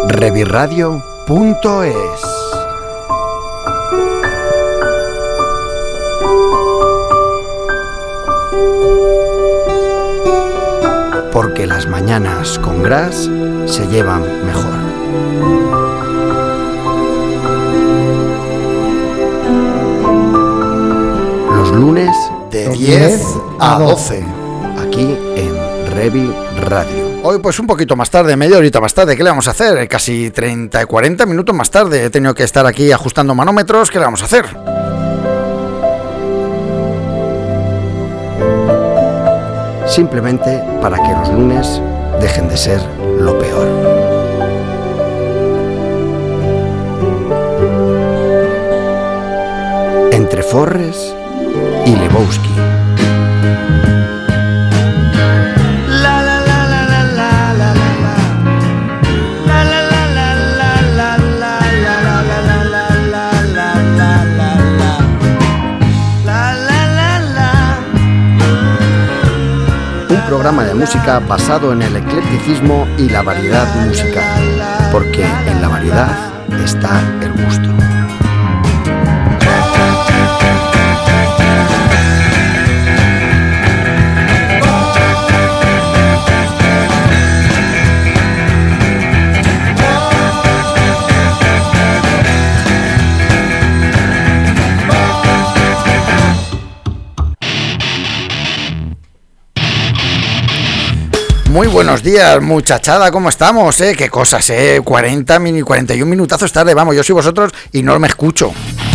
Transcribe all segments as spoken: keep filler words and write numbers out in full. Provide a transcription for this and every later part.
Rebirradio punto es. Porque las mañanas con Gras se llevan mejor. Los lunes de diez a doce, aquí en Revi Radio. Hoy pues un poquito más tarde, media horita más tarde, ¿qué le vamos a hacer? Casi treinta y cuarenta minutos más tarde, he tenido que estar aquí ajustando manómetros, ¿qué le vamos a hacer? Simplemente para que los lunes dejen de ser lo peor. Entre Forres y Lebowski. Programa de música basado en el eclecticismo y la variedad musical, porque en la variedad está el gusto. Muy buenos días, muchachada, ¿cómo estamos? ¿Eh? ¿Qué cosas, eh? cuarenta, mini, cuarenta y un minutazos tarde, vamos, yo soy vosotros y no me escucho.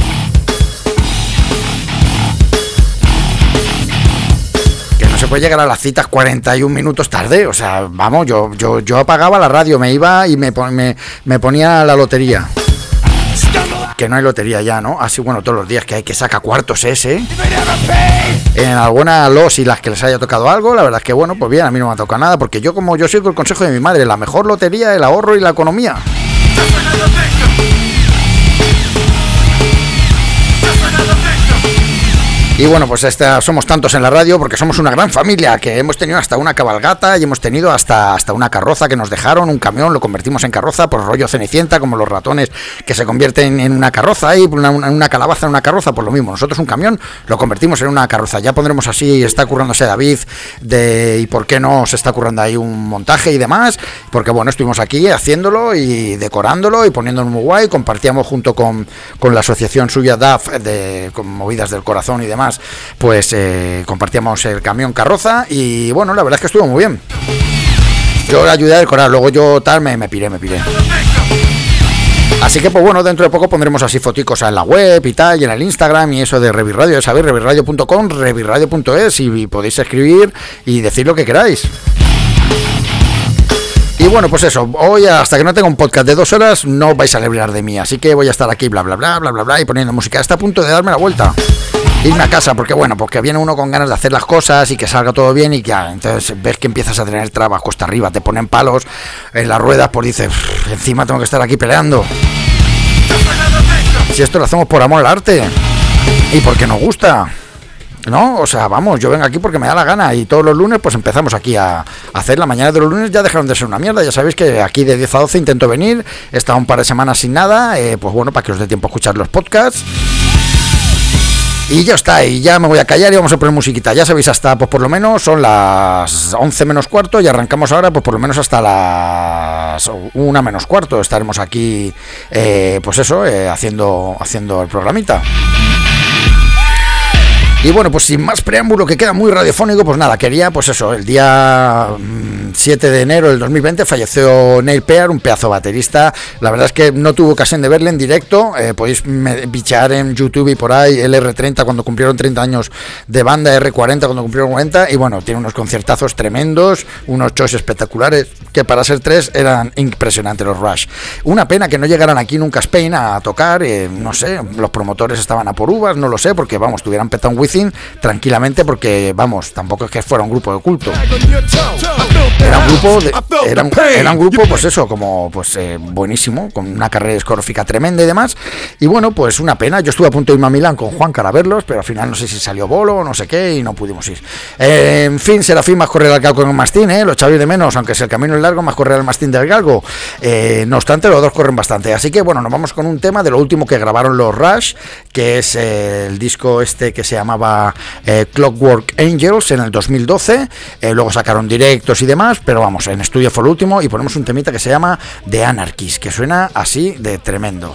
Que no se puede llegar a las citas cuarenta y un minutos tarde, o sea, vamos, yo yo yo apagaba la radio, me iba y me, me, me ponía la lotería. Que no hay lotería ya, ¿no? Así, bueno, todos los días que hay que saca cuartos ese. En algunas los y las que les haya tocado algo, la verdad es que, bueno, pues bien, a mí no me ha tocado nada, porque yo, como yo sigo el consejo de mi madre, la mejor lotería, el ahorro y la economía. Y bueno, pues esta, somos tantos en la radio porque somos una gran familia, que hemos tenido hasta una cabalgata y hemos tenido hasta, hasta una carroza que nos dejaron, un camión, lo convertimos en carroza por rollo Cenicienta, como los ratones que se convierten en una carroza y una, una, una calabaza en una carroza, pues lo mismo, nosotros un camión lo convertimos en una carroza. Ya pondremos así, está currándose David de y por qué no se está currando ahí un montaje y demás, porque bueno, estuvimos aquí haciéndolo y decorándolo y poniéndolo muy guay, compartíamos junto con, con la asociación suya D A F de con Movidas del Corazón y demás, pues eh, compartíamos el camión carroza y bueno, la verdad es que estuvo muy bien. Yo le ayudé a decorar, luego yo tal me, me piré, me piré. Así que pues bueno, dentro de poco pondremos así foticos en la web y tal, y en el Instagram y eso de Rebirradio, ya sabéis, rebirradio punto com, rebirradio punto es, y podéis escribir y decir lo que queráis. Y bueno, pues eso, hoy hasta que no tenga un podcast de dos horas no vais a librar de mí, así que voy a estar aquí bla bla bla bla bla bla y poniendo música. Está a punto de darme la vuelta, irme a casa, porque bueno, porque viene uno con ganas de hacer las cosas y que salga todo bien y que ah, entonces ves que empiezas a tener trabas cuesta arriba, te ponen palos en las ruedas, pues dices, encima tengo que estar aquí peleando. Si esto lo hacemos por amor al arte y porque nos gusta, ¿no? O sea, vamos, yo vengo aquí porque me da la gana y todos los lunes pues empezamos aquí a hacer. La mañana de los lunes ya dejaron de ser una mierda, ya sabéis que aquí de diez a doce intento venir, he estado un par de semanas sin nada, eh, pues bueno, para que os dé tiempo a escuchar los podcasts. Y ya está, y ya me voy a callar y vamos a poner musiquita. Ya sabéis, hasta pues por lo menos son las once menos cuarto y arrancamos ahora pues por lo menos hasta las una menos cuarto. Estaremos aquí, eh, pues eso, eh, haciendo, haciendo el programita. Y bueno, pues sin más preámbulo, que queda muy radiofónico, pues nada, quería, pues eso, el día siete de enero del dos mil veinte falleció Neil Peart, un pedazo baterista. La verdad es que no tuve ocasión de verle en directo, eh, podéis bichear en YouTube y por ahí el erre treinta cuando cumplieron treinta años de banda, erre cuarenta cuando cumplieron cuarenta, y bueno, tiene unos conciertazos tremendos, unos shows espectaculares, que para ser tres eran impresionantes los Rush. Una pena que no llegaran aquí nunca a Spain a tocar, eh, no sé, los promotores estaban a por uvas, no lo sé, porque vamos, tuvieran petado un Wizzing tranquilamente, porque vamos, tampoco es que fuera un grupo de culto. Era un grupo, de, era, un, era un grupo, pues eso, como pues eh, buenísimo, con una carrera discográfica tremenda y demás. Y bueno, pues una pena. Yo estuve a punto de irme a Milán con Juan Cara a verlos, pero al final no sé si salió bolo o no sé qué y no pudimos ir. Eh, en fin, Serafín más correr al galgo que el mastín, ¿eh? Lo echáis de menos, aunque si el camino es largo, más correr al mastín del galgo. Eh, no obstante, los dos corren bastante. Así que bueno, nos vamos con un tema de lo último que grabaron los Rush, que es eh, el disco este que se llamaba eh, Clockwork Angels en el dos mil doce. Eh, luego sacaron directos y demás, pero vamos, en estudio fue el último y ponemos un temita que se llama The Anarchist, que suena así de tremendo.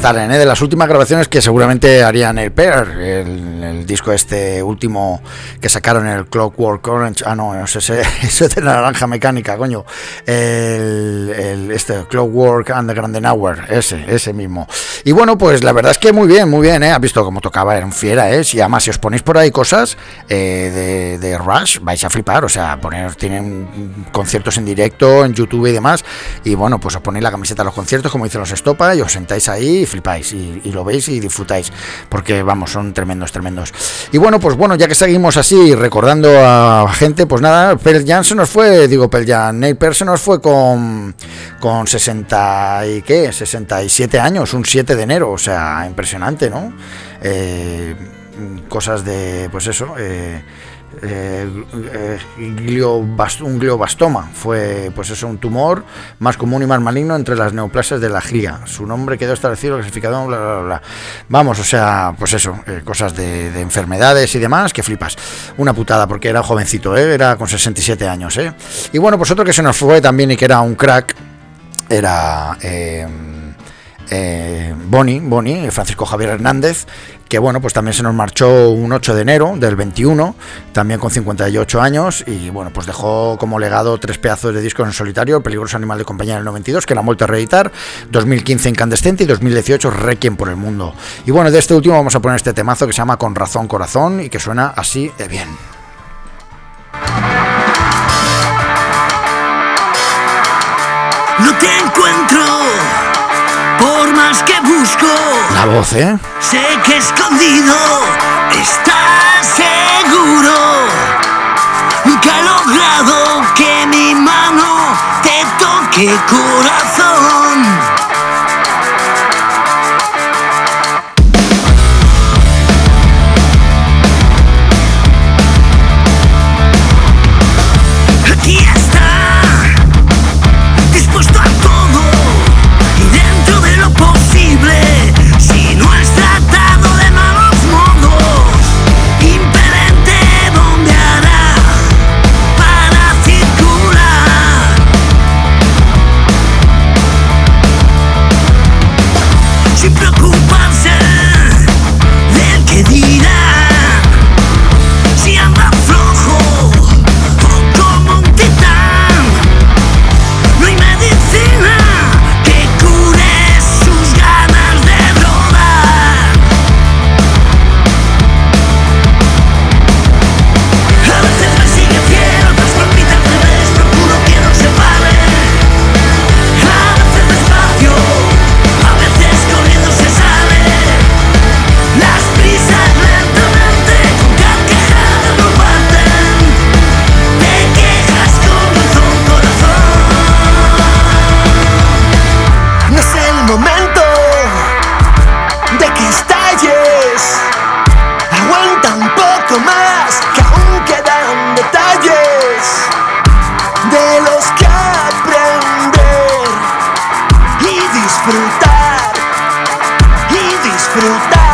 Starren, ¿eh? De las últimas grabaciones que seguramente harían el Pearl, el, el disco este último que sacaron, el Clockwork Orange, ah no, ese, ese de la naranja mecánica, coño, el, el este Clockwork and the Grand Hour, ese, ese mismo. Y bueno, pues la verdad es que muy bien, muy bien, ¿eh? Has visto cómo tocaba, era un fiera, ¿eh? Si además si os ponéis por ahí cosas eh, de, de Rush, vais a flipar, o sea, poner, tienen conciertos en directo, en YouTube y demás, y bueno, pues os ponéis la camiseta a los conciertos, como dicen los Estopa, y os sentáis ahí y flipáis, y, y lo veis y disfrutáis, porque vamos, son tremendos, tremendos. Y bueno, pues bueno, ya que seguimos así, recordando a gente, pues nada, Pearl Jam se nos fue, digo Pearl Jam, Neil Peart se nos fue con, con sesenta y qué, sesenta y siete años, un siete de enero, o sea, impresionante, ¿no? Eh, cosas de, pues eso, eh, Eh, eh, gliobast- un glioblastoma fue pues eso, un tumor más común y más maligno entre las neoplasias de la glia. Su nombre quedó establecido, clasificado, bla, bla, bla. Vamos, o sea, pues eso, eh, cosas de, de enfermedades y demás, que flipas. Una putada, porque era jovencito, ¿eh? Era con sesenta y siete años, ¿eh? Y bueno, pues otro que se nos fue también y que era un crack, era... Eh, Eh, Boni, Boni, Francisco Javier Hernández, que bueno, pues también se nos marchó un ocho de enero del veintiuno, también con cincuenta y ocho años, y bueno, pues dejó como legado tres pedazos de discos en solitario: El peligroso animal de compañía en el noventa y dos, que la han vuelto a reeditar, dos mil quince Incandescente y dos mil dieciocho Requiem por el mundo. Y bueno, de este último vamos a poner este temazo que se llama Con razón corazón y que suena así de bien. No te encuentro, por más que busco. La voz, ¿eh? Sé que escondido estás seguro. Nunca he logrado que mi mano te toque corazón. Aquí está, dispuesto a todo y dentro de lo posible. Si no has tratado de malos modos, impelente donde hará para circular. Sin preocuparse del que dirá. Si anda flojo o como un titán, no hay medicina que cure sus ganas de rodar. A veces me sigue fiel, otras palpitan al revés, procuro que no se pare. A veces despacio, a veces corriendo se sale. Las prisas lentamente con carcajadas no parten. Te quejas con razón, corazón. No es el momento de que estalles. Aguanta un poco más, que aún quedan detalles de los que aprender y disfrutar, y disfrutar.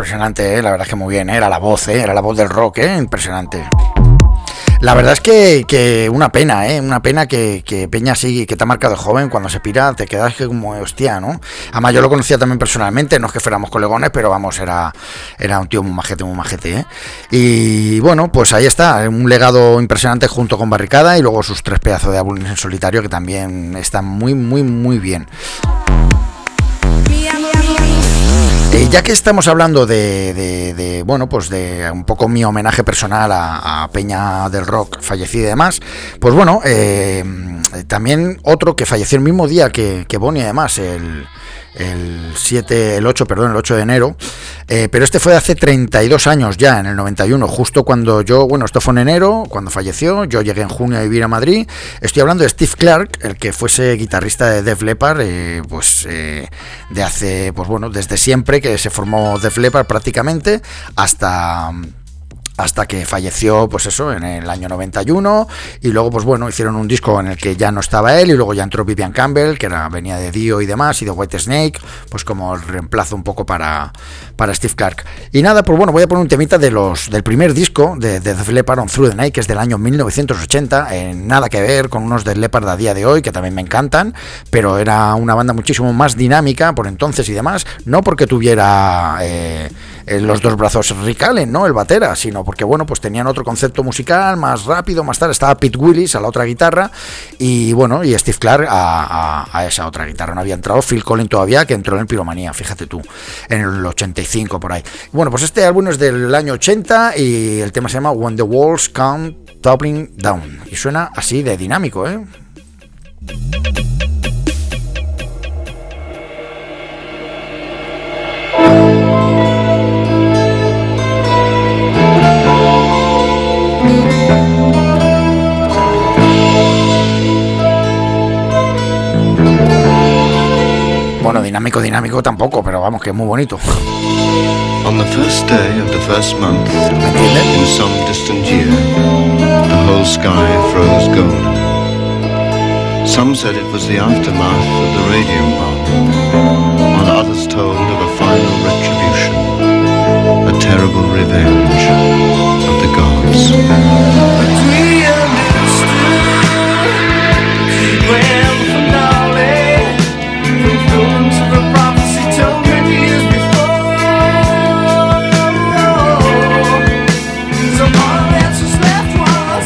impresionante, ¿eh? La verdad es que muy bien, ¿eh? Era la voz, ¿eh? Era la voz del rock, ¿eh? Impresionante. La verdad es que, que una pena, ¿eh? Una pena que, que Peña sí, que te ha marcado de joven, cuando se pira te quedas que como hostia, ¿no? Además yo lo conocía también personalmente, no es que fuéramos colegones, pero vamos, era, era un tío muy majete, muy majete, ¿eh? Y bueno, pues ahí está, un legado impresionante junto con Barricada y luego sus tres pedazos de álbumes en solitario que también están muy, muy, muy bien. Eh, ya que estamos hablando de, de, de, bueno, pues de un poco mi homenaje personal a, a Peña del Rock fallecida y demás, pues bueno, eh, también otro que falleció el mismo día que, que Bonnie, además, el, el siete, el ocho, perdón, el ocho de enero, eh, pero este fue hace treinta y dos años ya, en el noventa y uno, justo cuando yo, bueno, esto fue en enero, cuando falleció, yo llegué en junio a vivir a Madrid. Estoy hablando de Steve Clark, el que fuese guitarrista de Def Leppard, eh, pues eh, de hace, pues bueno, desde siempre que se formó Def Leppard prácticamente, hasta... hasta que falleció, pues eso, en el año noventa y uno, y luego, pues bueno, hicieron un disco en el que ya no estaba él, y luego ya entró Vivian Campbell, que era, venía de Dio y demás, y de White Snake, pues como el reemplazo un poco para, para Steve Clark. Y nada, pues bueno, voy a poner un temita de los del primer disco de, de Def Leppard, On Through the Night, que es del año mil novecientos ochenta, eh, nada que ver con unos de Leppard a día de hoy, que también me encantan, pero era una banda muchísimo más dinámica por entonces y demás, no porque tuviera... Eh, los dos brazos Rick Allen, ¿no? El batera, sino porque, bueno, pues tenían otro concepto musical, más rápido, más tal. Estaba Pete Willis a la otra guitarra y, bueno, y Steve Clark a, a, a esa otra guitarra. No había entrado Phil Collins todavía, que entró en Piromanía, fíjate tú, en el ochenta y cinco por ahí. Bueno, pues este álbum es del año ochenta y el tema se llama When the Walls Come Toppling Down y suena así de dinámico, ¿eh? Bueno, dinámico, dinámico tampoco, pero vamos, que es muy bonito. On the first day of the first month, in some distant year, the whole sky froze golden. Some said it was the aftermath of the radium bomb, while others told of a final retribution, a terrible revenge of the gods. But we understood grand finale, fulfillment of a prophecy told many years before. So all answers left was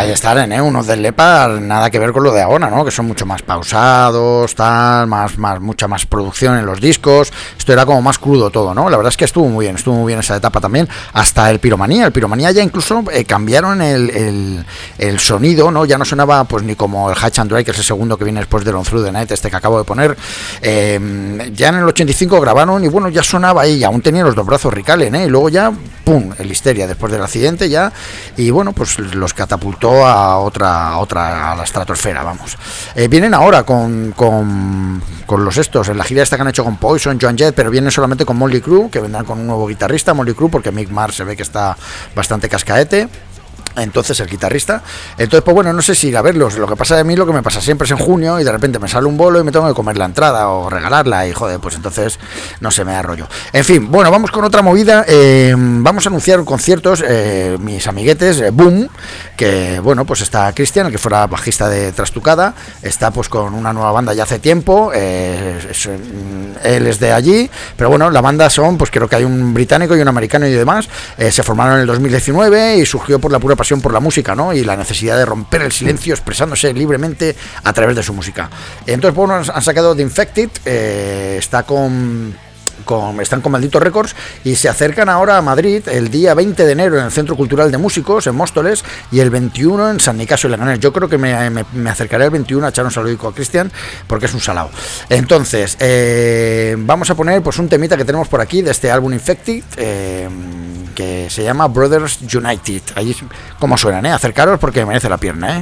Ahí están, ¿eh? Unos del Lepar, nada que ver con lo de ahora, ¿no? Que son mucho más pausados, tal, más, más, mucha más producción en los discos. Esto era como más crudo todo, ¿no? La verdad es que estuvo muy bien, estuvo muy bien esa etapa también. Hasta el Piromanía, el Piromanía ya incluso eh, cambiaron el, el, el sonido, ¿no? Ya no sonaba pues ni como el Hatch and Dry, que es el segundo que viene después de On Through the Night, este que acabo de poner. Eh, ya en el ochenta y cinco grabaron y bueno, ya sonaba ahí, aún tenía los dos brazos Ricalen, ¿eh? Y luego ya, pum, el Histeria después del accidente ya, y bueno, pues los catapultó a otra, a otra, a la estratosfera, vamos. Eh, vienen ahora con, con, con los estos, en la gira esta que han hecho con Poison, Joan Jett, pero vienen solamente con Motley Crue, que vendrán con un nuevo guitarrista, Motley Crue, porque Mick Mars se ve que está bastante cascaete. Entonces el guitarrista, entonces pues bueno, no sé si ir a verlos. Lo que pasa de mí, lo que me pasa siempre es en junio y de repente me sale un bolo y me tengo que comer la entrada o regalarla y joder, pues entonces no se me da rollo. En fin, bueno, vamos con otra movida. Eh, vamos a anunciar conciertos, eh, mis amiguetes, eh, Boom, que bueno, pues está Cristian, el que fuera bajista de Trastucada, está pues con una nueva banda ya hace tiempo, eh, es, él es de allí, pero bueno, la banda son, pues creo que hay un británico y un americano y demás, eh, se formaron en el dos mil diecinueve y surgió por la pura pasión por la música, ¿no? Y la necesidad de romper el silencio expresándose libremente a través de su música. Entonces, bueno, han sacado The Infected, eh, está con... Con, están con Maldito Records y se acercan ahora a Madrid el día veinte de enero en el Centro Cultural de Músicos en Móstoles y el veintiuno en San Nicasio de Leganés. Yo creo que me, me, me acercaré el veintiuno a echar un saludo a Cristian porque es un salado. Entonces eh, vamos a poner pues un temita que tenemos por aquí de este álbum Infected, eh, que se llama Brothers United. Ahí como suenan, ¿eh? Acercaros porque merece la pierna, ¿eh?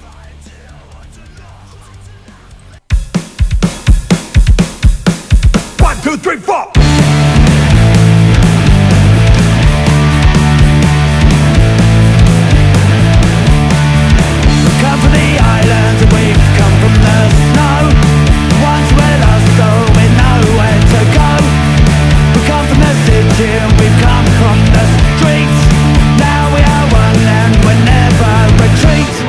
Two, three, four. Come from the islands and we've come from the snow. Once we're lost, so we know where to go. We come from the city and we've come from the streets. Now we are one and we never retreat.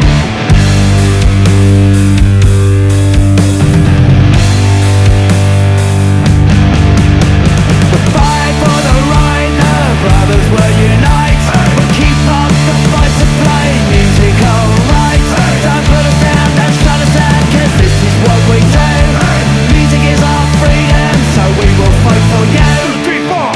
Brothers will unite. We'll keep up the fight to play music alright. Don't put us down, don't shut us down, cause this is what we do. Music is our freedom, so we will fight for you. Two, three, four.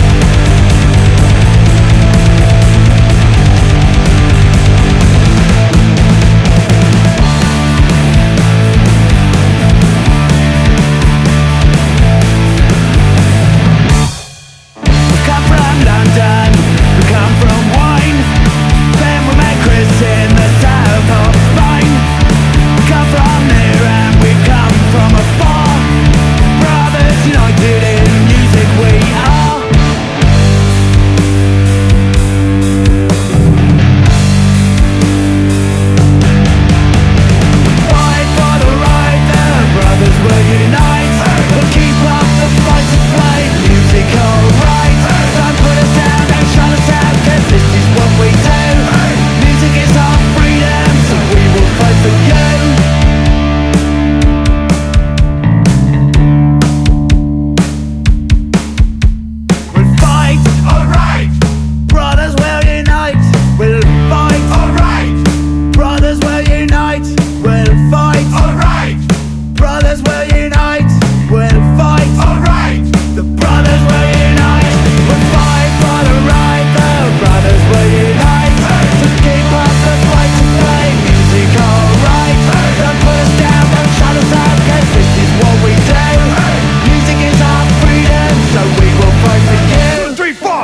London, we come from wine. Then we met Chris in the south of Spain. We come from near and we come from afar. Brothers united in music we are. Fight for the right, the brothers will unite. We'll keep up the fight to play music alright. Don't put us down, don't shut us down, cause this is what we do. Music is our freedom, so we will fight for you. We'll fight, alright. Brothers will unite. We'll fight, alright. Brothers will unite. We'll fight, alright. Brothers will unite. We'll fight, alright. The brothers will unite. We'll fight for the right, the brothers will unite. To keep up the fight to play music alright. Don't put us down, don't shut us out, cause this is what we do. Music is our freedom, so we will fight for you. Two, three, four.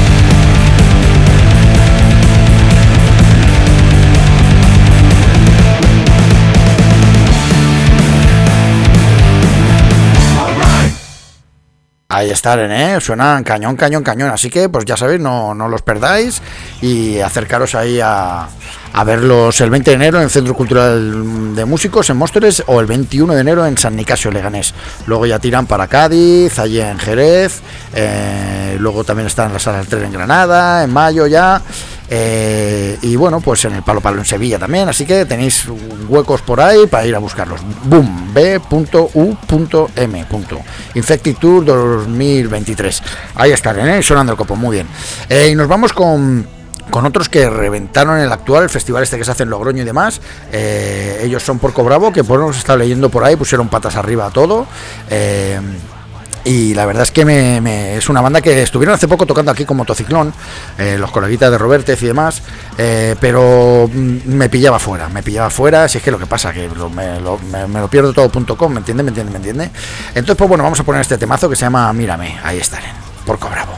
Ahí están, ¿eh? Suenan cañón, cañón, cañón. Así que, pues ya sabéis, no, no los perdáis y acercaros ahí a, a verlos el veinte de enero en el Centro Cultural de Músicos en Móstoles o el veintiuno de enero en San Nicasio Leganés. Luego ya tiran para Cádiz, allí en Jerez, eh, luego también están en la Sala del Tren en Granada, en mayo ya. Eh, y bueno, pues en el Palo Palo en Sevilla también, así que tenéis huecos por ahí para ir a buscarlos. Boom, b punto u punto m. Infected Tour dos mil veintitrés. Ahí están, ¿eh? Sonando el copo, muy bien. Eh, y nos vamos con con otros que reventaron el actual, el festival este que se hace en Logroño y demás. Eh, ellos son Porco Bravo, que por lo que estaba leyendo por ahí, pusieron patas arriba a todo. Eh, y la verdad es que me, me, es una banda que estuvieron hace poco tocando aquí con Motociclón, eh, los coleguitas de Robertez y demás, eh, pero me pillaba fuera, me pillaba fuera, si es que lo que pasa, que lo, me, lo, me, me lo pierdo todo punto com, ¿me entiende? ¿Me entiende? ¿Me entiende? Entonces, pues bueno, vamos a poner este temazo que se llama Mírame, ahí estaré, Porco Bravo.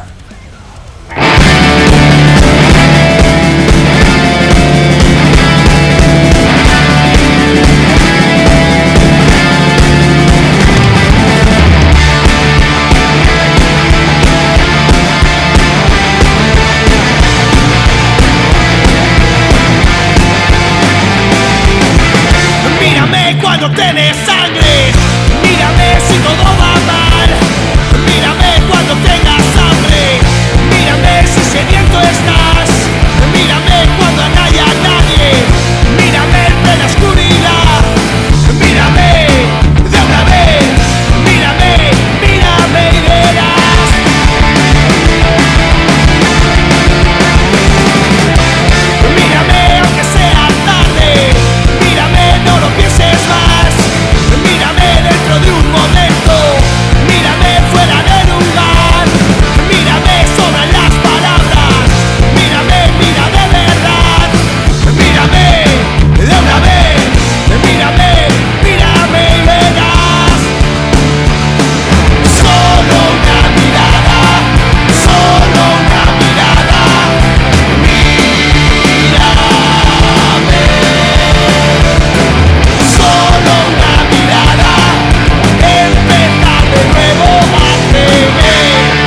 Cuando tienes sangre, mírame si todo va mal. Mírame cuando tengas hambre, mírame si sediento estás. Mírame cuando no haya nadie, mírame en plena oscuridad. Mírame de una vez, mírame, mírame y verás. Mírame aunque sea tarde, mírame, no lo pienses más. Mírame dentro de un momento, mírame fuera del lugar. Mírame sobran las palabras, mírame, mira de verdad. Mírame de una vez, mírame, mírame y verás. Solo una mirada, solo una mirada. Mírame. Solo una mirada, empezar de nuevo a creer.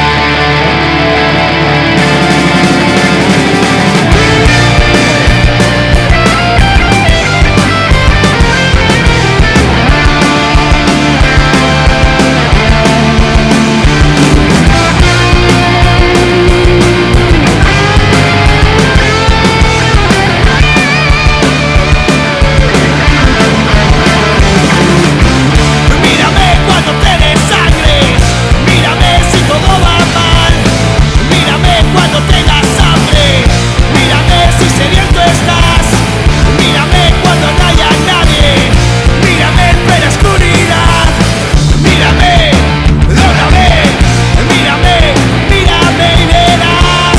Mírame cuando tienes sangre, mírame si todo va mal. Mírame cuando tengas hambre, mírame si sediento estás. Mírame cuando no haya nadie, mírame en plena oscuridad. Mírame de una vez, mírame, mírame y verás.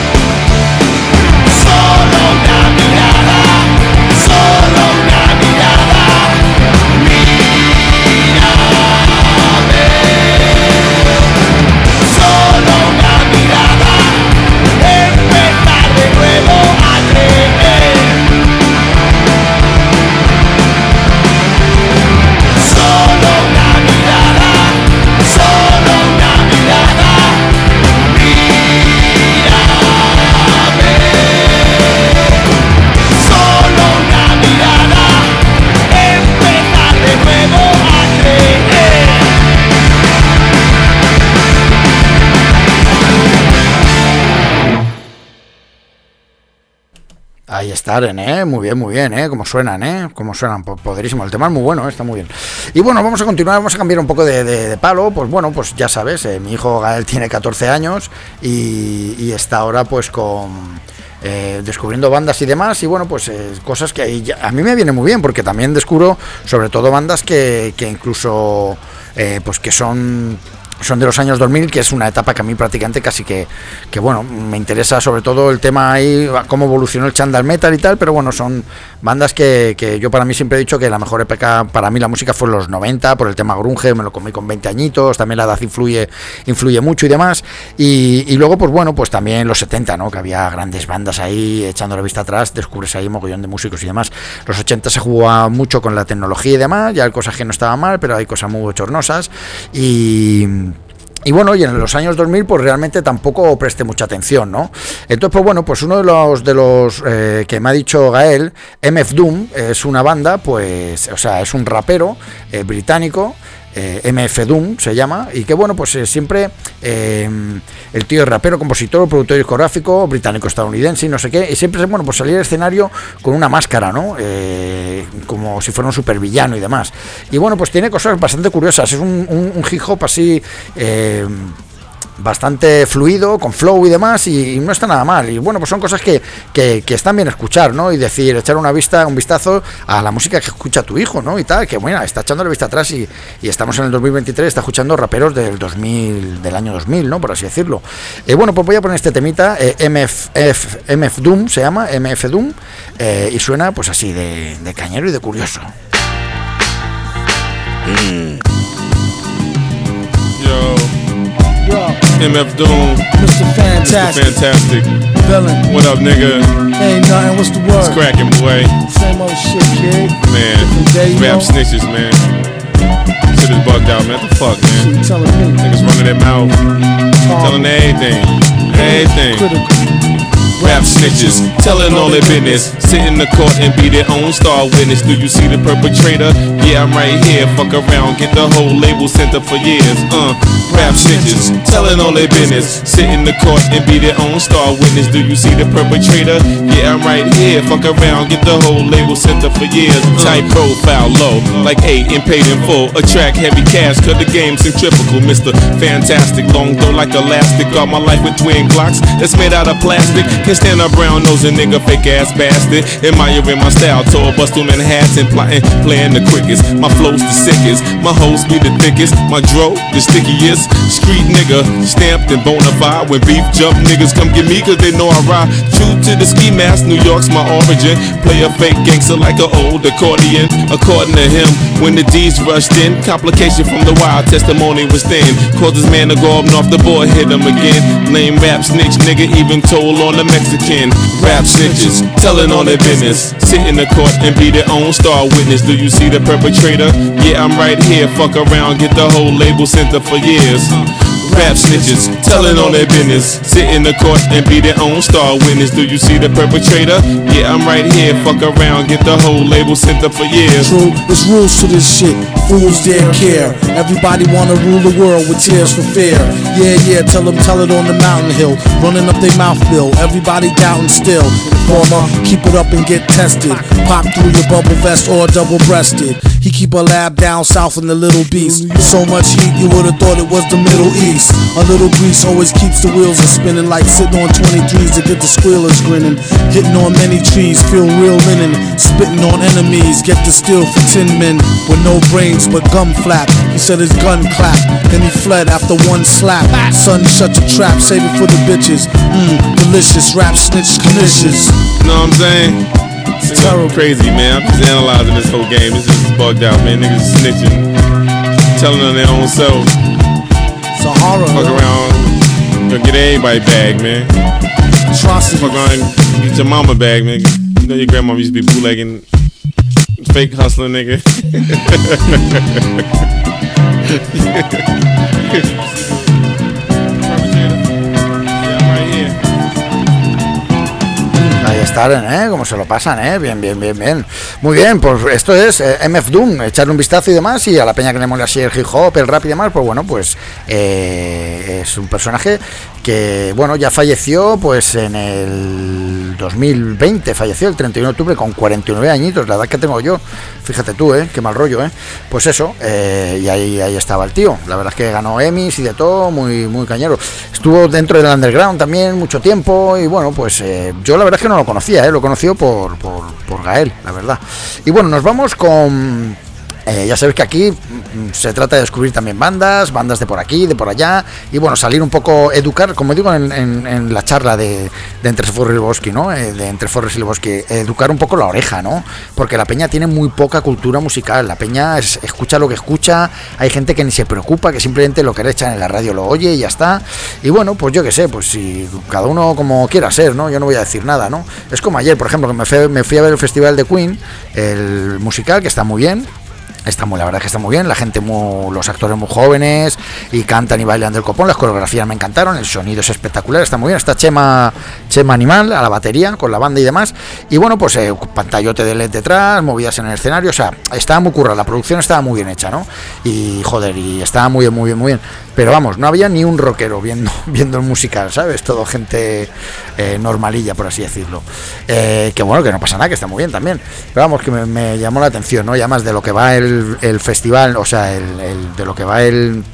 Solo una mirada, solo una mirada. Mírame, solo una mirada, empezar de nuevo a creer. Solo una mirada, solo una mirada. Mírame, solo una mirada, empezar de nuevo a creer. Ahí están, ¿eh? Muy bien, muy bien, ¿eh? Como suenan, ¿eh? Como suenan, po- poderísimo. El tema es muy bueno, ¿eh? Está muy bien. Y bueno, vamos a continuar, vamos a cambiar un poco de, de- de palo. Pues bueno, pues ya sabes, eh, mi hijo Gael tiene catorce años y, y está ahora pues con... eh, descubriendo bandas y demás. Y bueno, pues eh, cosas que ahí ya- a mí me viene muy bien, porque también descubro sobre todo bandas que, que incluso... eh, pues que son... son de los años dos mil, que es una etapa que a mí prácticamente casi que, que bueno, me interesa sobre todo el tema ahí, cómo evolucionó el chandal metal y tal, pero bueno, son bandas que, que yo para mí siempre he dicho que la mejor época para mí la música fue en los noventa, por el tema grunge, me lo comí con veinte añitos, también la edad influye, influye mucho y demás, y, y luego pues bueno, pues también los setenta, ¿no? Que había grandes bandas ahí, echando la vista atrás, descubres ahí un mogollón de músicos y demás. Los ochenta se jugaba mucho con la tecnología y demás, ya hay cosas que no estaban mal, pero hay cosas muy bochornosas, y... Y bueno, y en los años dos mil pues realmente tampoco presté mucha atención, ¿no? Entonces, pues bueno, pues uno de los de los eh, que me ha dicho Gael, M F Doom, es una banda, pues, o sea, es un rapero eh, británico, eh, M F Doom se llama, y que bueno, pues eh, siempre eh, el tío es rapero, compositor, productor discográfico, británico-estadounidense y no sé qué, y siempre, bueno, pues salía al escenario con una máscara, ¿no? Eh, como si fuera un supervillano y demás. Y bueno, pues tiene cosas bastante curiosas, es un, un, un hip hop así... Eh, bastante fluido, con flow y demás, y, y no está nada mal. Y bueno, pues son cosas que, que, que están bien escuchar, ¿no? Y decir, echar una vista, un vistazo a la música que escucha tu hijo, ¿no? Y tal, que bueno, está echándole vista atrás y, y estamos en el dos mil veintitrés, está escuchando raperos del dos mil, del año dos mil, ¿no? Por así decirlo. Eh, bueno, pues voy a poner este temita, eh, M F, F, M F Doom se llama, M F Doom, eh, y suena pues así de, de cañero y de curioso. Mm. Yo. Yo. M F Doom, Mister Fantastic, Mister Fantastic. Villain. What up, nigga? Ain't nothing, what's the word? It's cracking, boy. Same old shit, kid. Man, Day, rap yo. snitches, man. Shit is bugged out, man. What the fuck, Shit man? you telling me? Niggas running their mouth, telling everything, everything. Critical. Rap snitches, telling all their business. Sit in the court and be their own star witness. Do you see the perpetrator? Yeah, I'm right here. Fuck around, get the whole label sent up for years. Uh, rap snitches, telling all their business. Sit in the court and be their own star witness. Do you see the perpetrator? Yeah, I'm right here. Fuck around, get the whole label sent up for years. Type profile low, like eight and paid in full. Attract heavy cash, cut the game centrifugal. Mister Fantastic, long though like elastic. Got my life with twin Glocks that's made out of plastic. Can't stand a brown nosing nigga, fake ass bastard. Admiring my style, tour bust them in hats and plotting, playing the quickest. My flow's the sickest, my hoes be the thickest. My dro, the stickiest. Street nigga, stamped and bona fide. When beef jump, niggas come get me cause they know I ride. True to the ski mask, New York's my origin. Play a fake gangster like an old accordion. According to him, when the D's rushed in, complication from the wild testimony was thin. Caused this man to go up and off the board, hit him again. Lame rap snitch nigga, even told on the Mexican. Rap snitches, telling on their business. Sit in the court and be their own star witness. Do you see the perpetrator? Yeah, I'm right here. Fuck around, get the whole label sent up for years. Rap snitches, telling on their business. Sit in the court and be their own star witness. Do you see the perpetrator? Yeah, I'm right here. Fuck around, get the whole label sent up for years. True, there's rules to this shit. Fools dare care. Everybody wanna rule the world with tears for fear. Yeah, yeah, tell them, tell it on the mountain hill. Running up their mouth bill. Everybody doubting still. Former, keep it up and get tested. Pop through your bubble vest or double breasted. He keep a lab down south in the Little Beast. So much heat, you would've thought it was the Middle East. A little grease always keeps the wheels a spinning, like sitting on twenty-threes to get the squealers grinning. Hitting on many trees, feel real linen. Spitting on enemies, get the steel for tin men. With no brains but gum flap. He said his gun clapped, then he fled after one slap. Son, shut your trap, save it for the bitches. Mmm, delicious, rap snitch, delicious. Know what I'm saying? It's terrible. Crazy, man. I'm just analyzing this whole game. This is bugged out, man. Niggas snitching, telling on their own self. It's a horror. Fuck around, gonna get everybody bag, man. Atrocity. Fuck around, and get your mama bag, nigga. You know your grandma used to be bootlegging, fake hustling, nigga. Ahí están, ¿eh? Como se lo pasan, ¿eh? Bien, bien, bien, bien. Muy bien, pues esto es eh, M F Doom, echarle un vistazo y demás, y a la peña que le mola así el hip hop, el rap y demás, pues bueno, pues eh, es un personaje que, bueno, ya falleció pues en el dos mil veinte, falleció el treinta y uno de octubre con cuarenta y nueve añitos, la edad que tengo yo, fíjate tú, ¿eh? Qué mal rollo, ¿eh? Pues eso, eh, y ahí, ahí estaba el tío, la verdad es que ganó Emmys y de todo, muy, muy cañero. Estuvo dentro del underground también mucho tiempo, y bueno, pues eh, yo la verdad es que no lo conocía, ¿eh? Lo conoció por, por, por Gael, la verdad. Y bueno, nos vamos con... Eh, ya sabéis que aquí mm, se trata de descubrir también bandas, bandas de por aquí, de por allá, y bueno, salir un poco, educar, como digo en, en, en la charla de, de Entre Forres y el Bosque, ¿no? Eh, de Entre Forres y el Bosque, educar un poco la oreja, ¿no? Porque la peña tiene muy poca cultura musical, la peña es, escucha lo que escucha, hay gente que ni se preocupa, que simplemente lo que le echan en la radio lo oye y ya está, y bueno, pues yo qué sé, pues si cada uno como quiera ser, ¿no? Yo no voy a decir nada, ¿no? Es como ayer, por ejemplo, que me fui, me fui a ver el festival de Queen, el musical, que está muy bien. Está muy, la verdad es que está muy bien, la gente, muy, los actores muy jóvenes y cantan y bailan del copón, las coreografías me encantaron, el sonido es espectacular, está muy bien, está Chema, Chema Animal a la batería con la banda y demás, y bueno, pues eh, pantallote de L E D detrás, movidas en el escenario, o sea, estaba muy currada, la producción estaba muy bien hecha, ¿no? Y joder, y estaba muy bien, muy bien, muy bien, pero vamos, no había ni un rockero viendo, viendo el musical, ¿sabes? Todo gente eh, normalilla, por así decirlo, eh, que bueno, que no pasa nada, que está muy bien también, pero vamos, que me, me llamó la atención, ¿no? Ya más de lo que va el El, el festival, o sea, el, el, de lo que va el,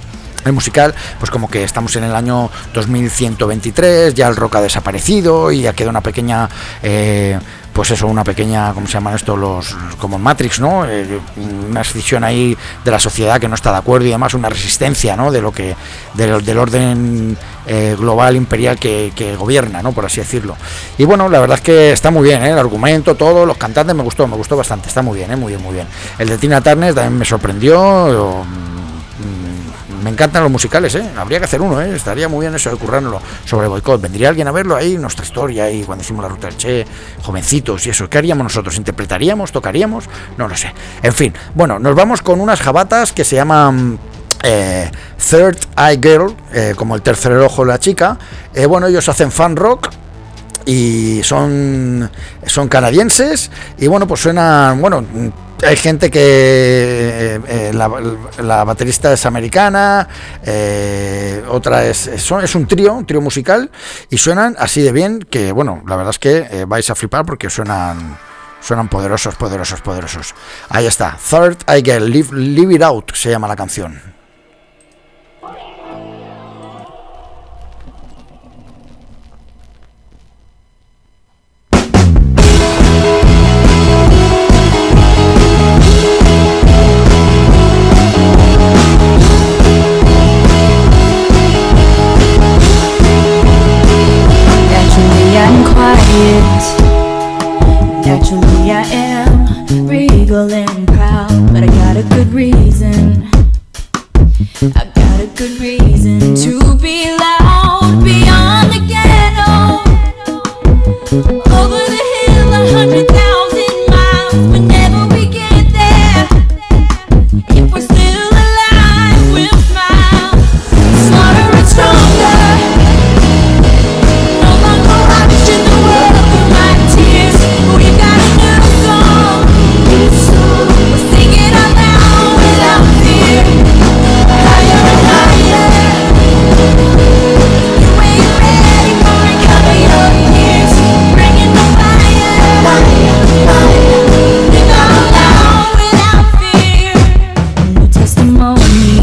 el musical, pues como que estamos en el año dos mil ciento veintitrés, ya el rock ha desaparecido y ya queda una pequeña, eh, pues eso, una pequeña, ¿cómo se llaman esto? Los, como Matrix, ¿no? Eh, una escisión ahí de la sociedad que no está de acuerdo y además una resistencia, ¿no? De lo que, del, del orden eh, global imperial que, que gobierna, ¿no? Por así decirlo. Y bueno, la verdad es que está muy bien, ¿eh? El argumento, todo, los cantantes me gustó, me gustó bastante, está muy bien, ¿eh? Muy bien, muy bien. El de Tina Turner también me sorprendió. Me encantan los musicales, ¿eh? Habría que hacer uno, ¿eh? Estaría muy bien eso de currárnoslo sobre boicot. ¿Vendría alguien a verlo ahí? Nuestra historia ahí, cuando hicimos la Ruta del Che, jovencitos y eso. ¿Qué haríamos nosotros? ¿Interpretaríamos? ¿Tocaríamos? No lo sé. En fin, bueno, nos vamos con unas jabatas que se llaman eh, Third Eye Girl, eh, como el tercer ojo de la chica. Eh, bueno, ellos hacen fan rock y son, son canadienses y bueno, pues suenan, bueno... Hay gente que eh, eh, la, la baterista es americana, eh, otra es, es es un trío, un trío musical y suenan así de bien que bueno, la verdad es que eh, vais a flipar porque suenan suenan poderosos, poderosos, poderosos. Ahí está, Third Eye Girl, Live, Live It Out se llama la canción. Naturally I am regal and proud, but I got a good reason. I got a good reason to be loud beyond the ghetto, over the hill a hundred thousand miles. Whenever we get there, if we're still alive, we'll smile, smarter and stronger. No longer watching the world through my tears. We've got a new song, we're singing out loud without fear. Higher and higher. You ain't ready for it, cover your ears. Bringing the fire, fire, fire. Live out loud without fear. New testimony,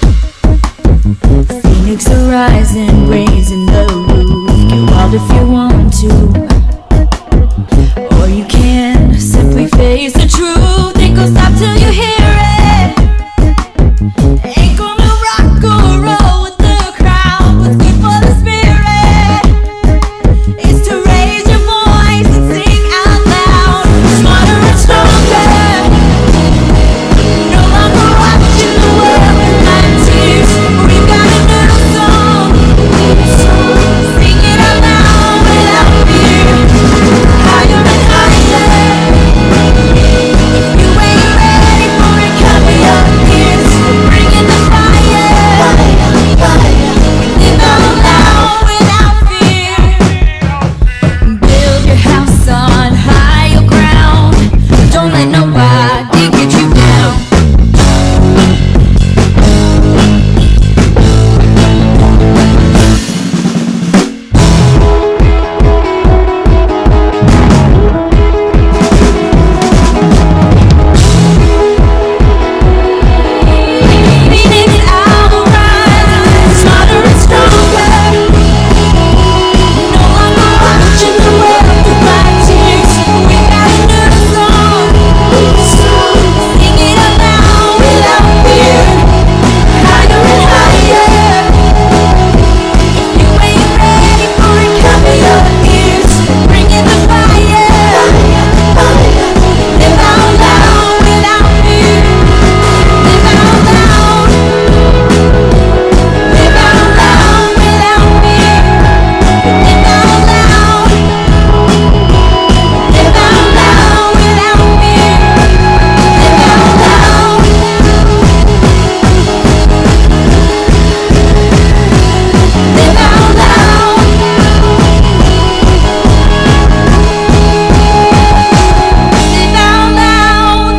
Phoenix arising, raising the roof. Get wild if you want to, or you can simply face the truth. Ain't gonna stop till you hear it. Ain't gonna rock or roll with the crowd. What's good for the spirit is to raise your voice and sing out loud, smarter and stronger. No longer watching the world with my tears. We've got a new song, sing it out loud without fear. Higher and higher. You ain't ready for it, cover your ears. Bringing the fire, fire, fire. Live out loud without fear. Build your house on higher ground. Don't let nobody get you down. Phoenix I'll rise, smarter and stronger. No longer watching the world through my tears. We got a new song, sing it out loud without fear. Higher and higher. You ain't ready for it, cover your ears. Bringing the fire, fire, live out loud without fear. Live out loud, live out loud without fear. Live out loud, live out loud without fear. Live out loud, live out loud. Live out loud.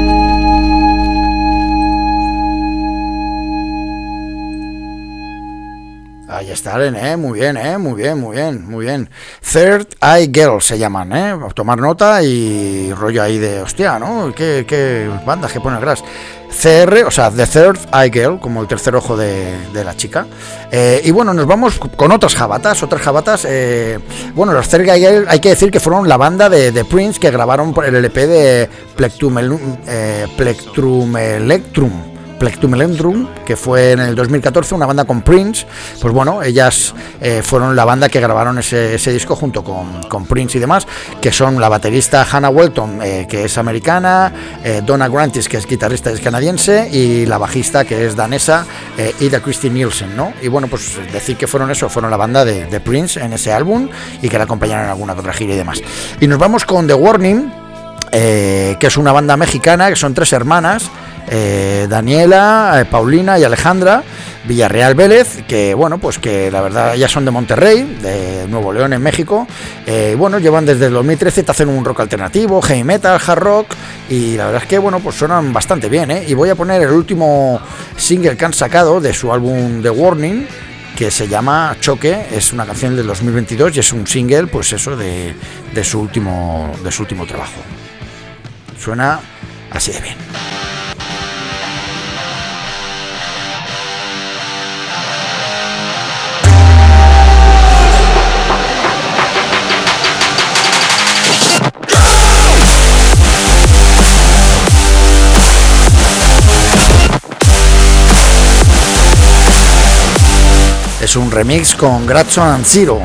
Ahí están, ¿eh? Muy bien, ¿eh? Muy bien, muy bien, muy bien. Third Eye Girl se llaman, ¿eh? Tomar nota y rollo ahí de hostia, ¿no? ¿Qué, qué bandas que pone el Gras? C R, o sea, The Third Eye Girl, como el tercer ojo de, de la chica. Eh, y bueno, nos vamos con otras jabatas, otras jabatas. Eh, bueno, los Third Eye Girl, hay que decir que fueron la banda de, de Prince que grabaron el L P de Plectrum, eh, Plectrum Electrum. Plectrum Electrum, que fue en el dos mil catorce, una banda con Prince. Pues bueno, ellas eh, fueron la banda que grabaron ese, ese disco junto con, con Prince y demás, que son la baterista Hannah Welton, eh, que es americana, eh, Donna Grantis, que es guitarrista, es canadiense, y la bajista, que es danesa, eh, Ida Christie Nielsen, ¿no? Y bueno, pues decir que fueron eso, fueron la banda de, de Prince en ese álbum y que la acompañaron en alguna otra gira y demás. Y nos vamos con The Warning, eh, que es una banda mexicana, que son tres hermanas, Eh, Daniela, eh, Paulina y Alejandra Villarreal Vélez, que bueno, pues que la verdad ya son de Monterrey, de Nuevo León, en México. Eh, bueno, llevan desde el dos mil trece, te hacen un rock alternativo, heavy metal, hard rock, y la verdad es que bueno, pues suenan bastante bien, ¿eh? Y voy a poner el último single que han sacado de su álbum The Warning, que se llama Choque. Es una canción del dos mil veintidós y es un single, pues eso, de, de su último de su último trabajo. Suena así de bien. Es un remix con Gratson and Zero.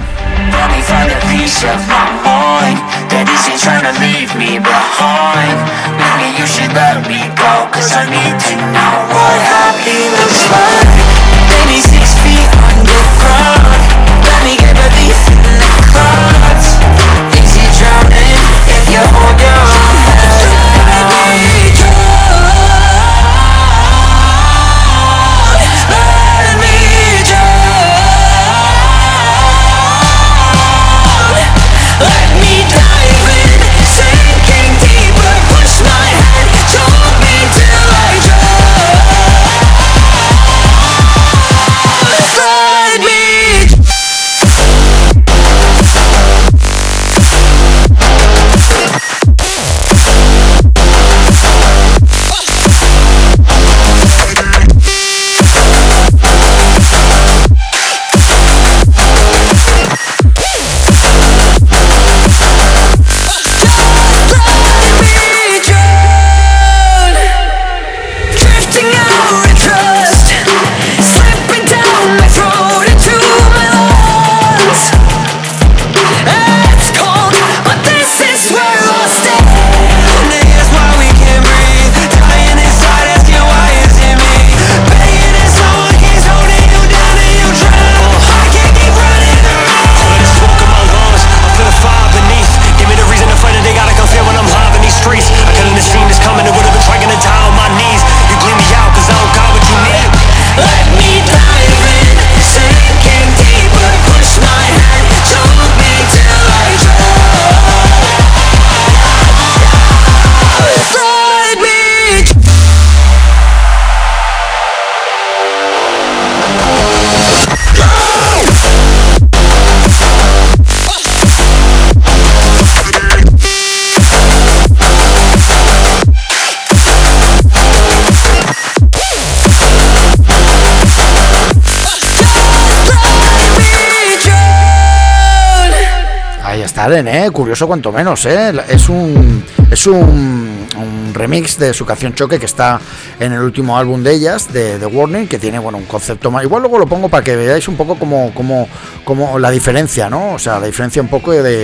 ¿eh? Curioso cuanto menos, ¿eh? Es un es un, un remix de su canción Choque, que está en el último álbum de ellas, de The Warning, que tiene, bueno, un concepto más. Igual luego lo pongo para que veáis un poco como, como, como la diferencia, ¿no? O sea, la diferencia un poco de,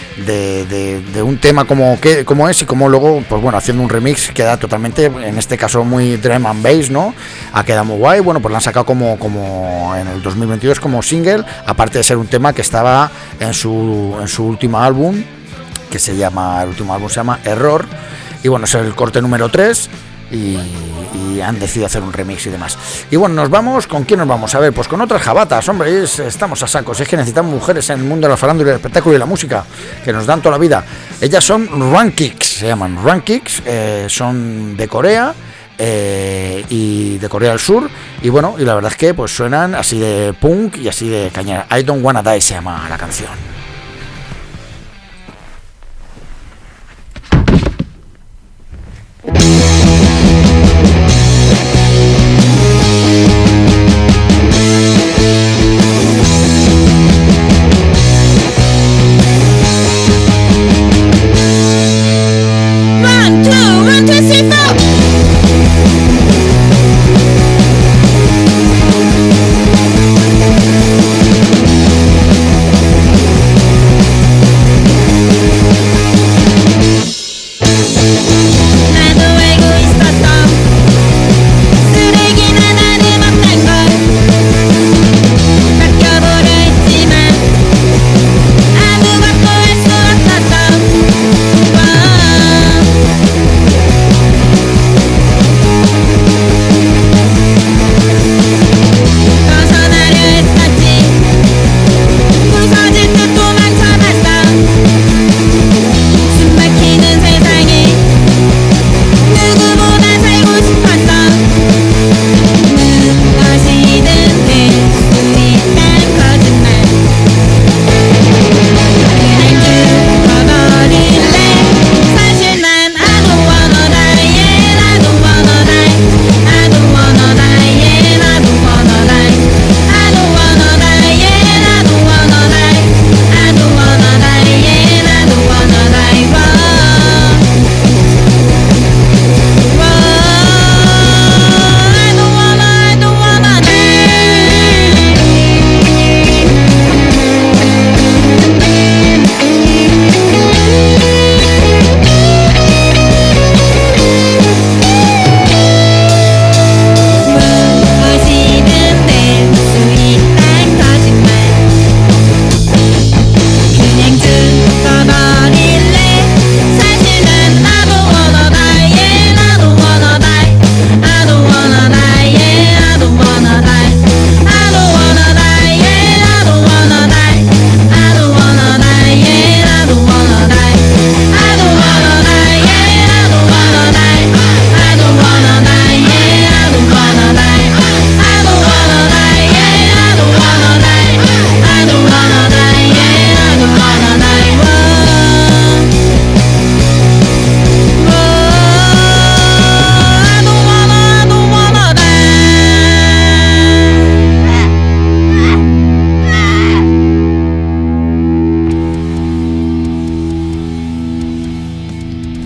de, de, de un tema como, que, como es, y como luego, pues bueno, haciendo un remix queda totalmente, en este caso muy drum and bass, ¿no? Ha quedado muy guay. Bueno, pues lo han sacado como, como en el dos mil veintidós como single, aparte de ser un tema que estaba en su, en su último álbum, que se llama, el último álbum se llama Error, y bueno, es el corte número tres, y, y han decidido hacer un remix y demás. Y bueno, nos vamos, ¿con quién nos vamos? A ver, pues con otras jabatas, hombre, es, estamos a sacos, es que necesitamos mujeres en el mundo de la farándula, el espectáculo y la música, que nos dan toda la vida. Ellas son Rankicks, se llaman Rankicks, eh, son de Corea, eh, y de Corea del Sur, y bueno, y la verdad es que pues suenan así de punk y así de cañera. I Don't Wanna Die se llama la canción.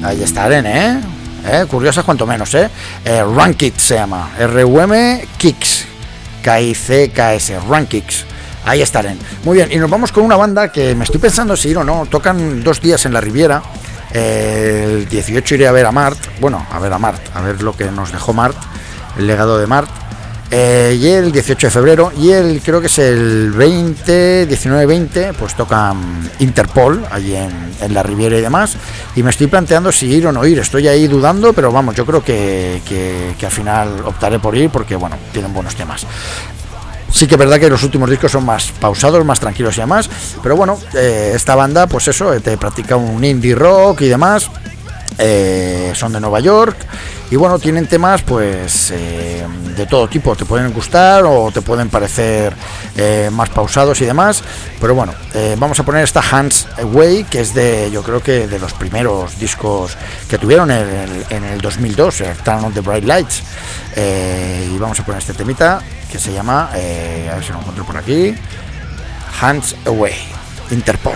Ahí estarán, ¿eh? ¿Eh? Curiosas cuanto menos, ¿eh? eh Rankix se llama, R U M Kicks, K I C K S, Rankix. Ahí estarán. Muy bien, y nos vamos con una banda que me estoy pensando si ir o no. Tocan dos días en la Riviera. Eh, el dieciocho iré a ver a Mart. Bueno, a ver a Mart, a ver lo que nos dejó Mart, el legado de Mart. Eh, y el dieciocho de febrero, y el creo que es el veinte, diecinueve veinte, pues tocan Interpol allí en, en la Riviera y demás, y me estoy planteando si ir o no ir. Estoy ahí dudando, pero vamos, yo creo que, que, que al final optaré por ir porque bueno, tienen buenos temas. Sí que es verdad que los últimos discos son más pausados, más tranquilos y demás, pero bueno, eh, esta banda pues eso, te practica un indie rock y demás. Eh, son de Nueva York y bueno, tienen temas pues eh, de todo tipo, te pueden gustar o te pueden parecer eh, más pausados y demás, pero bueno, eh, vamos a poner esta Hands Away, que es de, yo creo que de los primeros discos que tuvieron en el, en el dos mil dos, el Turn on the Bright Lights, eh, y vamos a poner este temita que se llama, eh, a ver si lo encuentro por aquí, Hands Away, Interpol.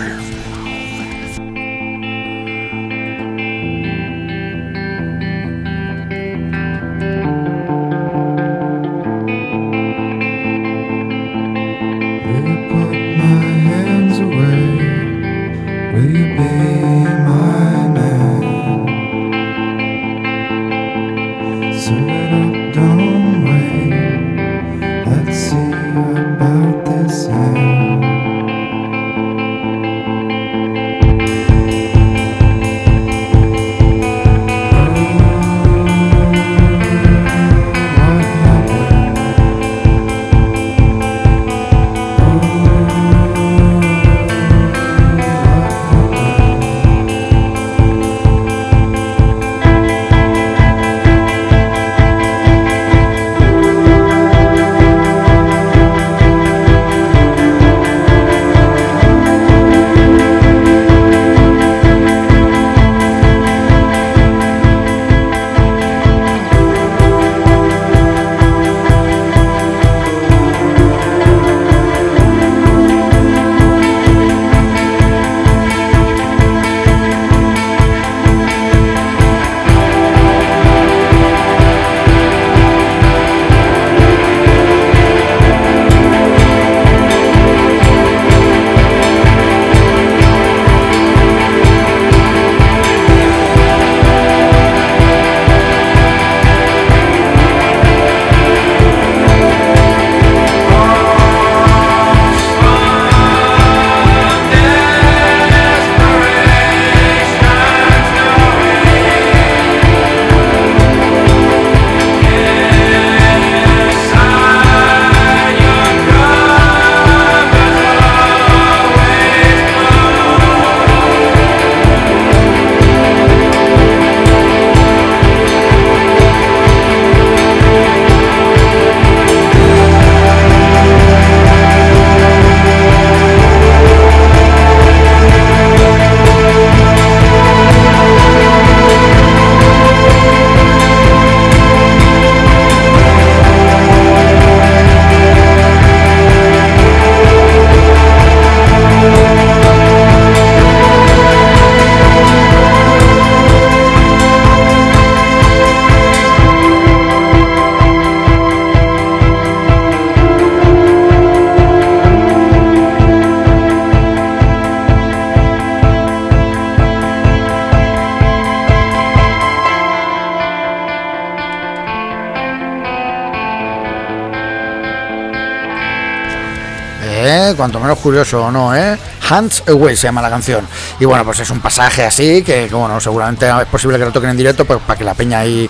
Cuanto menos curioso o no, ¿eh? Hands Away se llama la canción. Y bueno, pues es un pasaje así que, que bueno, seguramente es posible que lo toquen en directo pues, para que la peña ahí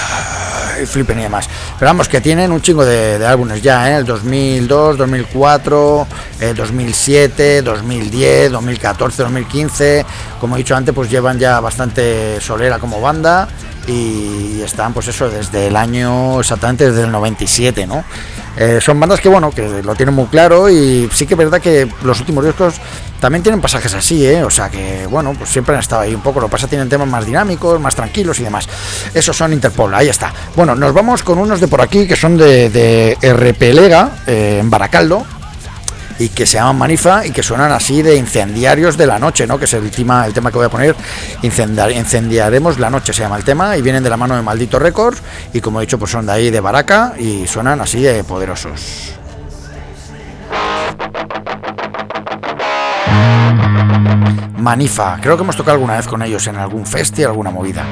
y flipen y demás. Pero vamos, que tienen un chingo de, de álbumes ya, ¿eh? El dos mil dos, dos mil cuatro, eh, dos mil siete, dos mil diez, dos mil catorce, dos mil quince. Como he dicho antes, pues llevan ya bastante solera como banda y están, pues eso, desde el año, exactamente desde el noventa y siete, ¿no? Eh, son bandas que, bueno, que lo tienen muy claro y sí que es verdad que los últimos discos también tienen pasajes así, ¿eh? O sea que, bueno, pues siempre han estado ahí un poco, lo que pasa tienen temas más dinámicos, más tranquilos y demás. Esos son Interpol, ahí está. Bueno, nos vamos con unos de por aquí que son de, de R P Lega, eh, en Baracaldo. y que se llaman Manifa y que suenan así de incendiarios de la noche, ¿no? Que es el tema, el tema que voy a poner, incendiar, incendiaremos la noche se llama el tema, y vienen de la mano de Maldito Records, y como he dicho, pues son de ahí de Baraca y suenan así de poderosos. Manifa, creo que hemos tocado alguna vez con ellos en algún festi, alguna movida.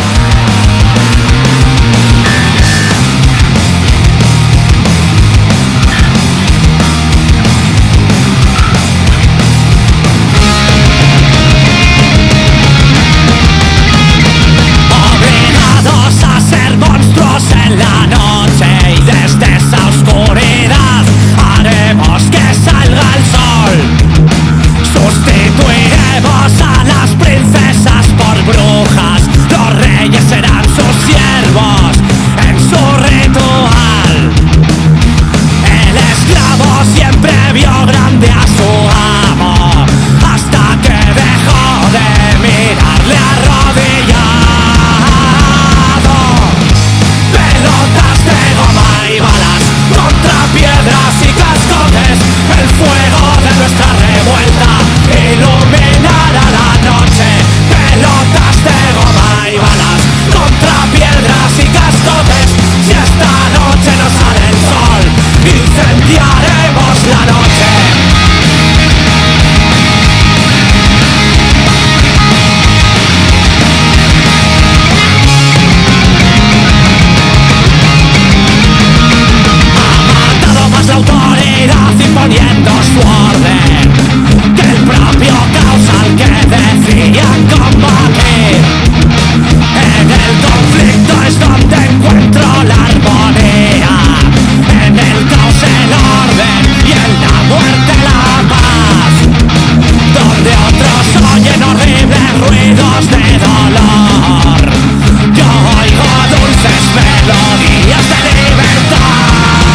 Obligados a ser monstruos en la noche, y desde esa oscuridad haremos que salga el sol. Sustituiremos a las princesas por brujas, los reyes serán sus siervos en su ritual. El esclavo siempre vio grande a su amo, hasta que dejó de mirarle arrodillado. Pelotas de goma y balas contra piedras y cascotes, el fuego de nuestra revuelta iluminará la noche. Pelotas de goma y balas contra piedras y cascotes, si esta noche no sale el sol, incendiaremos la noche. La autoridad imponiendo su orden, que el propio caos al que decían combatir. En el conflicto es donde encuentro la armonía, en el caos el orden y en la muerte la paz. Donde otros oyen horribles ruidos de dolor, yo oigo dulces melodías de libertad.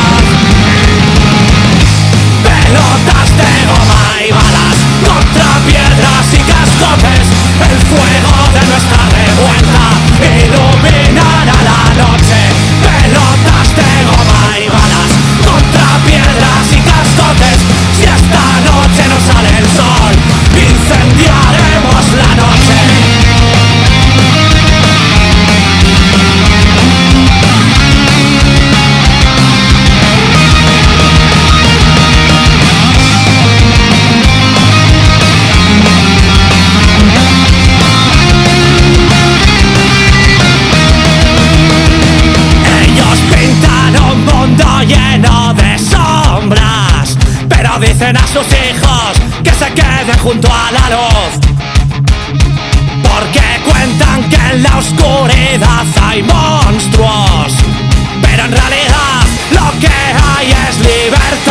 Pelotas de goma y balas contra piedras y cascotes, el fuego de nuestra revuelta iluminará la noche. Pelotas de goma y balas contra piedras y cascotes, si esta noche no sale el sol, incendiaremos la noche. Lleno de sombras, pero dicen a sus hijos que se queden junto a la luz, porque cuentan que en la oscuridad hay monstruos, pero en realidad lo que hay es libertad.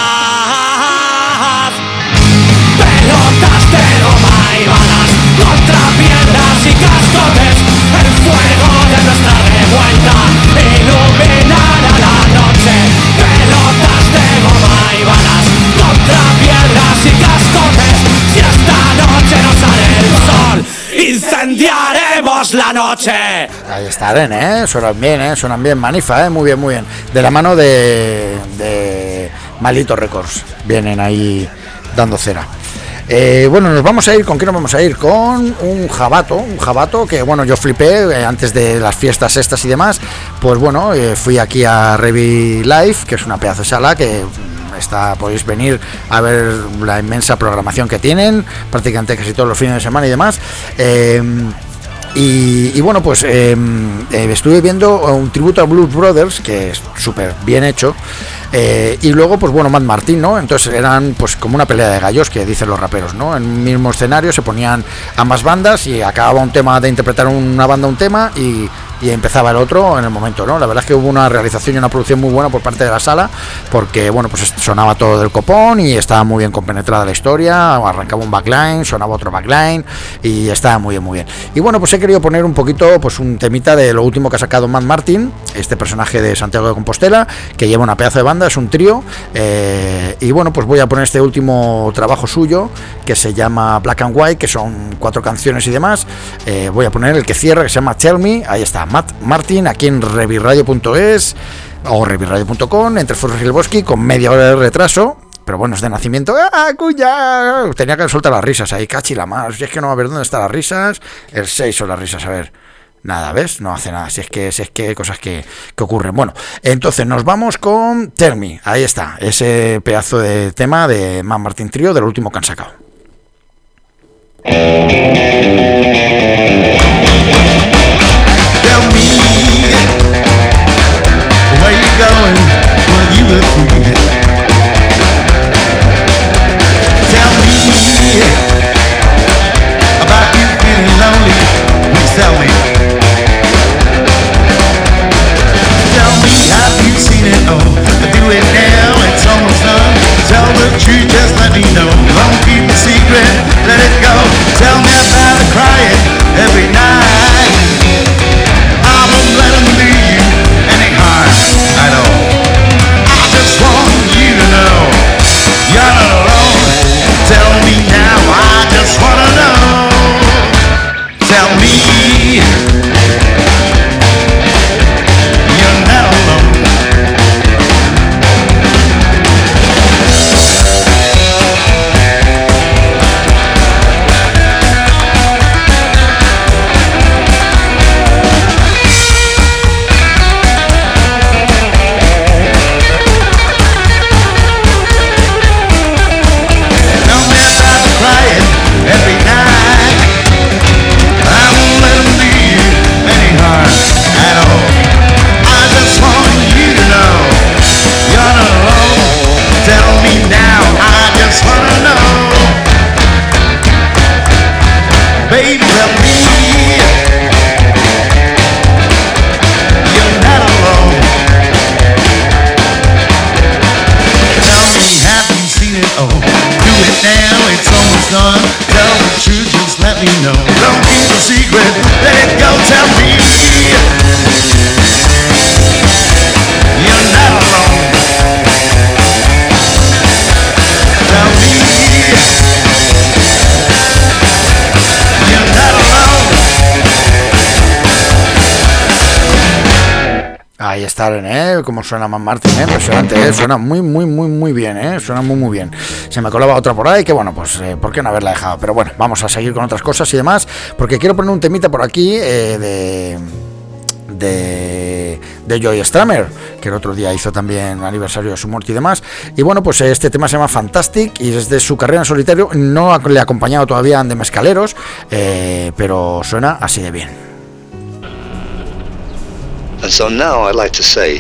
Pelotas de goma y balas contra piedras y cascotes, el fuego de nuestra revuelta iluminará la noche. Pelotas de goma y balas contra piedras y cascotes, si esta noche no sale el sol, incendiaremos la noche. Ahí estarán, ¿eh? Suenan bien, ¿eh? Suenan bien, Manifa, ¿eh? Muy bien, muy bien. De la mano de, de Maldito Records. Vienen ahí dando cera. Eh, bueno, nos vamos a ir, ¿con qué nos vamos a ir? Con un jabato, un jabato que, bueno, yo flipé eh, antes de las fiestas estas y demás. Pues bueno, eh, fui aquí a Revi Live, que es una pedazo de sala que está, podéis venir a ver la inmensa programación que tienen, prácticamente casi todos los fines de semana y demás. Eh, Y, y bueno, pues eh, eh, estuve viendo un tributo a Blues Brothers, que es súper bien hecho, eh, y luego, pues bueno, Matt Martin, ¿no? Entonces eran pues como una pelea de gallos, que dicen los raperos, ¿no? En un mismo escenario se ponían ambas bandas y acababa un tema de interpretar una banda un tema y, y empezaba el otro en el momento, ¿no? La verdad es que hubo una realización y una producción muy buena por parte de la sala, porque, bueno, pues sonaba todo del copón y estaba muy bien compenetrada la historia, arrancaba un backline, sonaba otro backline y estaba muy bien, muy bien. Y bueno, pues he querido poner un poquito, pues un temita de lo último que ha sacado Matt Martin, este personaje de Santiago de Compostela, que lleva una pedazo de banda, es un trío, eh, y bueno, pues voy a poner este último trabajo suyo, que se llama Black and White, que son cuatro canciones y demás. Eh, voy a poner el que cierra, que se llama Tell Me. Ahí está, Matt Martin, aquí en revirradio punto es o revirradio punto com, entre Forros y el Bosque, con media hora de retraso. pero bueno, es de nacimiento. ¡Ah, cuya! Tenía que soltar las risas ahí, cachi la más. Si es que no va a ver dónde están las risas. El seis son las risas, a ver. Nada, ¿ves? No hace nada. Si es que, si es que hay cosas que, que ocurren. Bueno, entonces nos vamos con Tell Me. Ahí está, ese pedazo de tema de Man Martin Trio, del último que han sacado. Tell me where you going when you were free. Tell me about you feeling lonely. Please tell me. Tell me, have you seen it all? Do it now, it's almost done. Tell the truth, just let me know. Don't keep the secret, let it go. Tell me about the crying every night. I won't let them do you any harm at all. I just want you to know you're not alone. Tell me now, I just wanna know. Tell me you're not alone. Every night I won't let them do you any harm at all. I just want you to know you're not alone. Tell me now, I just wanna know. Baby, tell me you're not alone. Tell me, have you seen it all? Do it now, it's almost done. Tell the truth, just let me know. Don't keep a secret, let it go. Tell me you're not alone. Tell me you're not alone. Ahí está, ¿eh? Como suena Man Martin, ¿eh? Impresionante, ¿eh? Suena muy, muy, muy, muy bien, ¿eh? Suena muy, muy bien. Se me colaba otra por ahí, que bueno, pues, eh, ¿por qué no haberla dejado? Pero bueno, vamos a seguir con otras cosas y demás, porque quiero poner un temita por aquí eh, de... de de Joey Stramer, que el otro día hizo también aniversario de su muerte y demás. Y bueno, pues este tema se llama Fantastic y es de su carrera en solitario. No le ha acompañado todavía de Mezcaleros, eh, pero suena así de bien. And so now I'd like to say,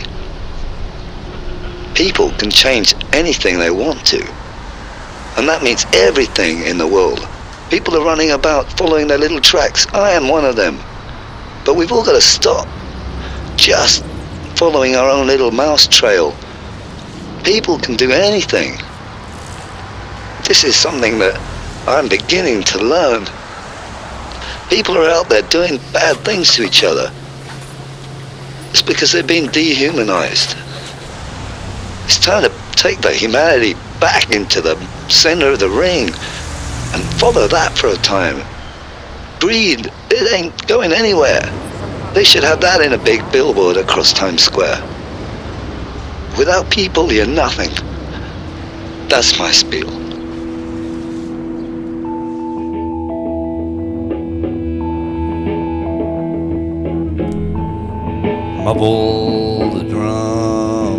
people can change anything they want to. And that means everything in the world. People are running about following their little tracks. I am one of them. But we've all got to stop just following our own little mouse trail. People can do anything. This is something that I'm beginning to learn. People are out there doing bad things to each other. It's because they've been dehumanized. It's time to take their humanity back into the center of the ring and follow that for a time. Greed, it ain't going anywhere. They should have that in a big billboard across Times Square. Without people, you're nothing. That's my spiel. Mumble the drums.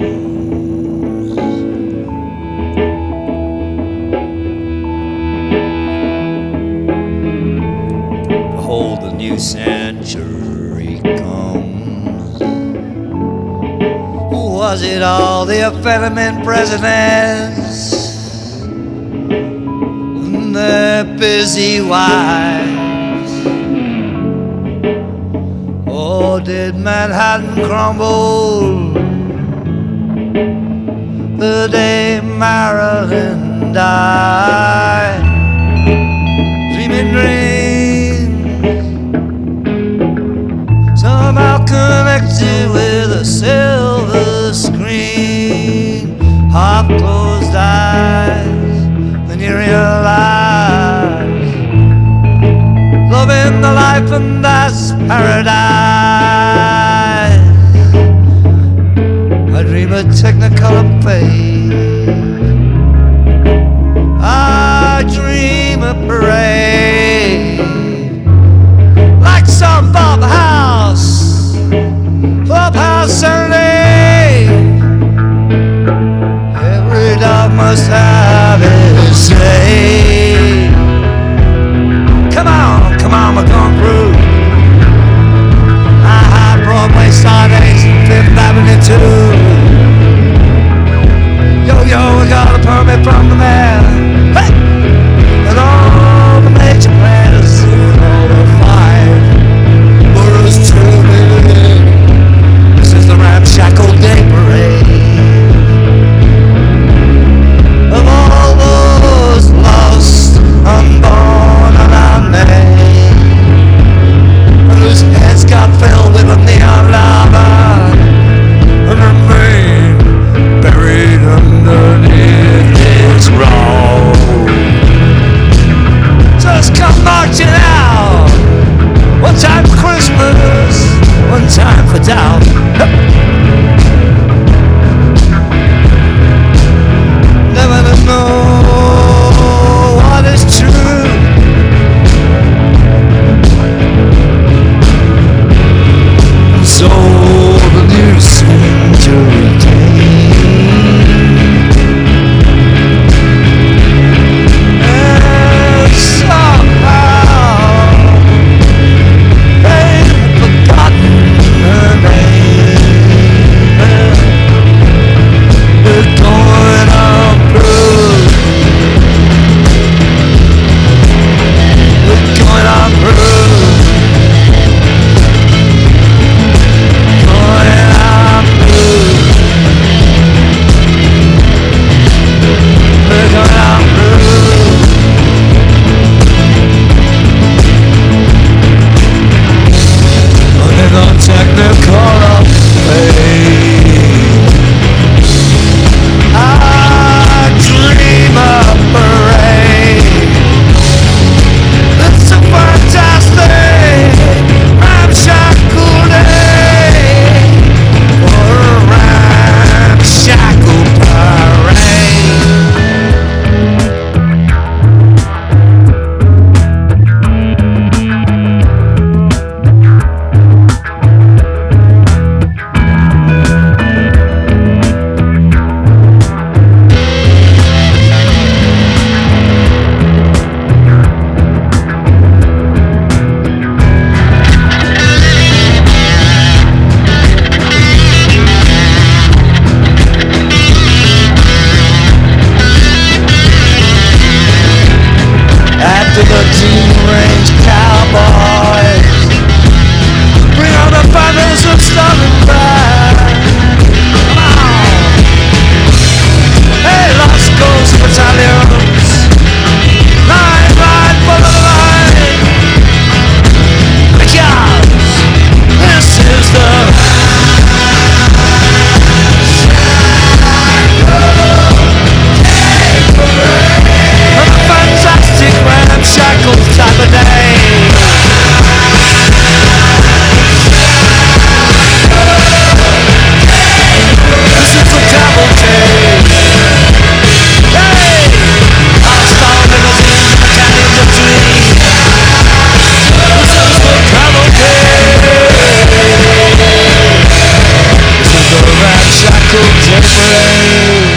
Behold, the new century comes. Was it all the effeminate presidents and their busy wives? Or did Manhattan crumble the day Marilyn died? Dreaming dreams somehow connected with a silver screen. Half closed eyes, then you realize loving the life and that's paradise. I dream of Technicolor fade too. Yo, yo, we got a permit from the mayor. Hey! And all the major players in all the five boroughs tuning in. This is the ramshackle day parade of all those lost, unborn, and unnamed, and whose heads got filled with a neon lava and remain buried underneath its road. Just come marching out. One time for Christmas, one time for doubt. Never to know what is true. And so the news seemed to retain. And somehow they had forgotten her name. They're going on through. They're going on through. Going on through. They're going on through. Running on technicolor fame. I dream of parade. It's a fantastic ramshackle day for a ramshackle parade. After the Team Range Cowboys, bring on the banners of Southern Pride. Come on! Hey, Los Ghost Battalions, line, line, follow the line, because this is the fantastic ramshackle type of day. This is the cavalcade. Hey! I'll start limousines and the canyons of dreams. This is the cavalcade. This is the ramshackle day.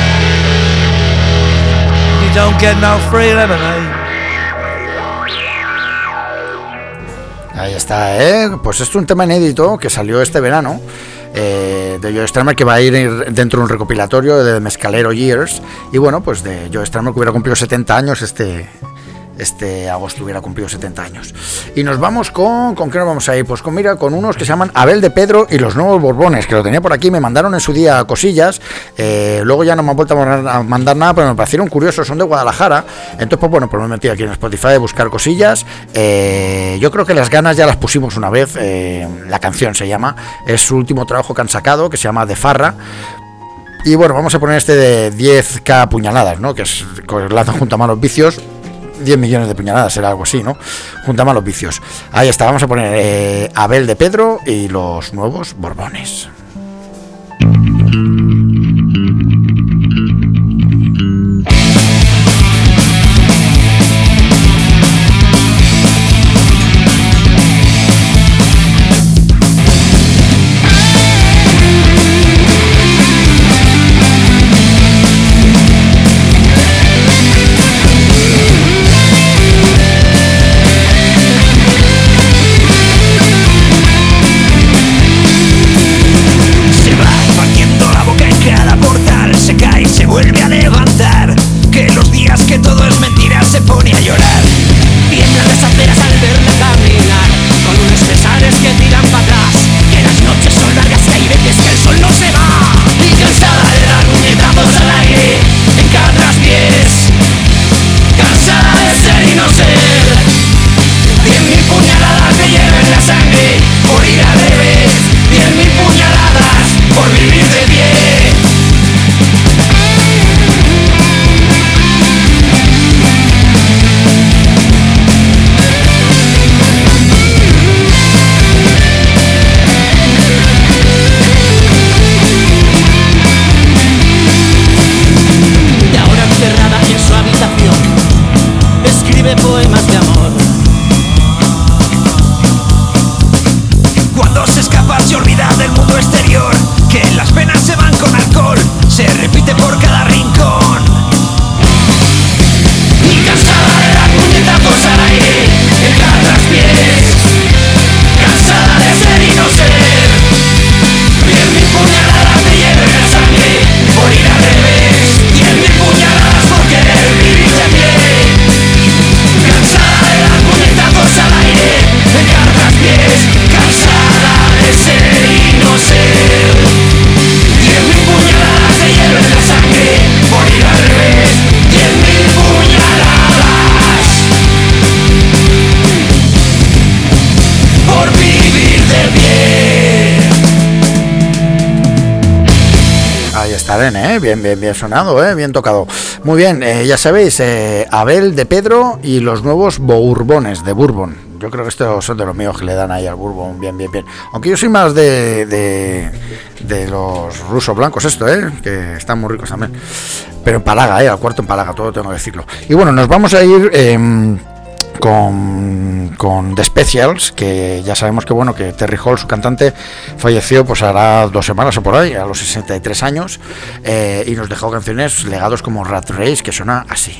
You don't get no free lemonade. Ahí está, ¿eh? Pues esto es un tema inédito que salió este verano, eh, de Joe Strummer, que va a ir dentro de un recopilatorio de Mescalero Years. Y bueno, pues de Joe Strummer, que hubiera cumplido setenta años este, este agosto, hubiera cumplido setenta años. Y nos vamos con... ¿Con qué nos vamos a ir? Pues con, mira, con unos que se llaman Abel de Pedro y los Nuevos Borbones, que lo tenía por aquí, me mandaron en su día cosillas, eh, luego ya no me han vuelto a mandar, a mandar nada, pero me parecieron curiosos, son de Guadalajara. Entonces, pues bueno, pues me metí aquí en Spotify a buscar cosillas. Eh, yo creo que las ganas ya las pusimos una vez, eh, la canción se llama, es su último trabajo que han sacado, que se llama De Farra. Y bueno, vamos a poner este de diez ka puñaladas, ¿no? Que es que lanzan junto a Malos Vicios. diez millones de puñaladas, será algo así, ¿no? Junto a Malos Vicios. Ahí está, vamos a poner eh, Abel de Pedro y los Nuevos Borbones. Thank realidad del mundo exterior, que las penas se van con alcohol, se repite por cada rincón. Y cansada de dar puñetazos al aire en cada traspiés, cansada de ser y no ser, diez mil puñaladas de hielo en la sangre por ir al revés, diez mil puñaladas por querer vivir de pie. Cansada de dar puñetazos al aire en cada traspiés, cansada de ser y no ser, diez mil puñaladas de hielo en la sangre por ir al revés, diez mil puñaladas por vivir de pie. Ahí está, ¿eh? Bien, bien, bien sonado, ¿eh? Bien tocado. Muy bien, eh, ya sabéis, eh, Abel de Pedro y los nuevos Bourbones de Bourbon. Yo creo que estos son de los míos que le dan ahí al Bourbon, bien, bien, bien. Aunque yo soy más de, de, de los rusos blancos, esto, ¿eh? Que están muy ricos también. Pero en palaga, ¿eh? Al cuarto en palaga, todo tengo que decirlo. Y bueno, nos vamos a ir... Eh, con, con The Specials, que ya sabemos que bueno que Terry Hall, su cantante, falleció pues hará dos semanas o por ahí, a los sesenta y tres años, eh, y nos dejó canciones legados como Rat Race, que suena así.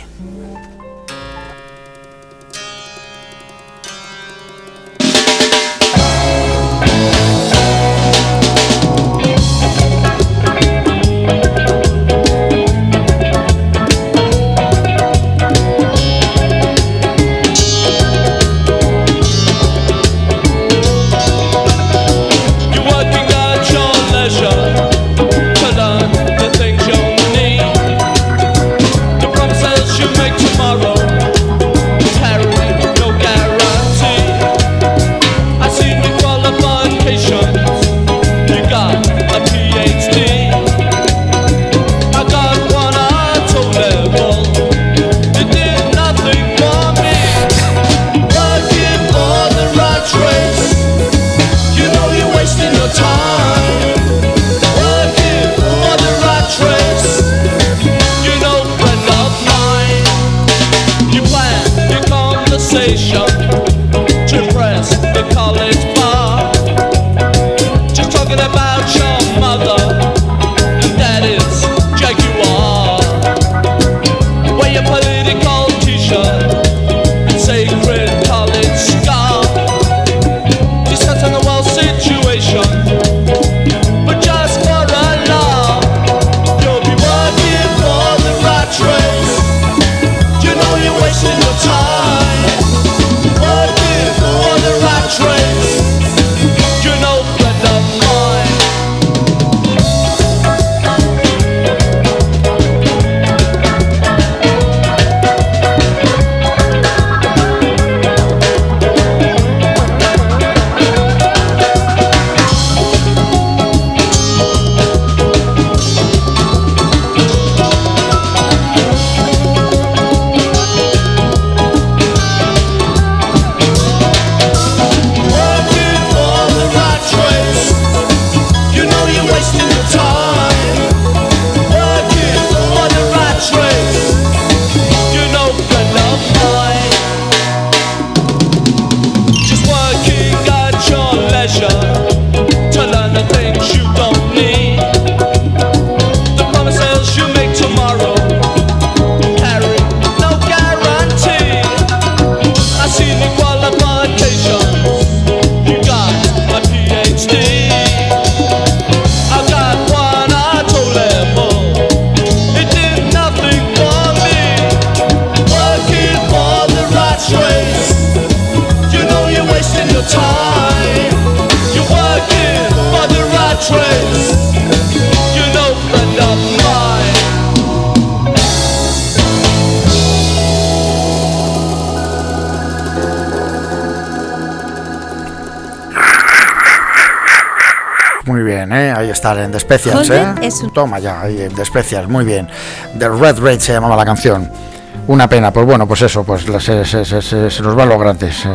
Muy bien, ¿eh? Ahí está, en The Specials, ¿eh? Un... Toma ya, ahí en The Specials, muy bien. The Red Raid se llamaba la canción. Una pena, pues bueno, pues eso, pues se, se, se, se, se nos van los grandes, se,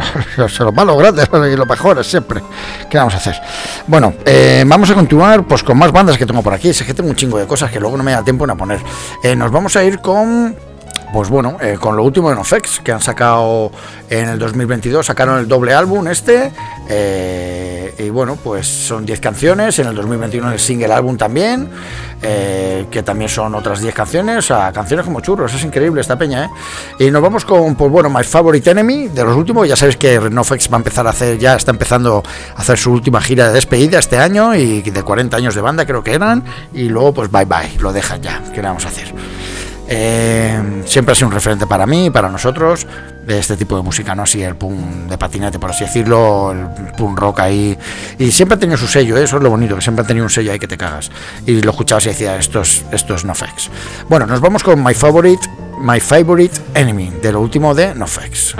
se nos van los grandes y los mejores siempre. ¿Qué vamos a hacer? Bueno, eh, vamos a continuar pues con más bandas que tengo por aquí. Es que tengo un chingo de cosas que luego no me da tiempo en a poner. Eh, nos vamos a ir con... Pues bueno, eh, con lo último de NoFX, que han sacado en el dos mil veintidós, sacaron el doble álbum este, eh, y bueno, pues son diez canciones. En el dos mil veintiuno el single álbum también, eh, que también son otras diez canciones, o sea, canciones como churros. Es increíble esta peña, ¿eh? Y nos vamos con, pues bueno, My Favorite Enemy, de los últimos. Ya sabéis que NoFX va a empezar a hacer, ya está empezando a hacer su última gira de despedida este año, y de cuarenta años de banda creo que eran, y luego pues bye bye, lo dejan ya. ¿Qué le vamos a hacer? Eh, siempre ha sido un referente para mí y para nosotros de este tipo de música, ¿no? Así el punk de patinete, por así decirlo, el punk rock ahí, y siempre ha tenido su sello, ¿eh? Eso es lo bonito, que siempre ha tenido un sello ahí que te cagas, y lo escuchabas y decías, esto es, esto es NoFX. Bueno, nos vamos con My Favorite My Favorite Enemy, de lo último de NoFX.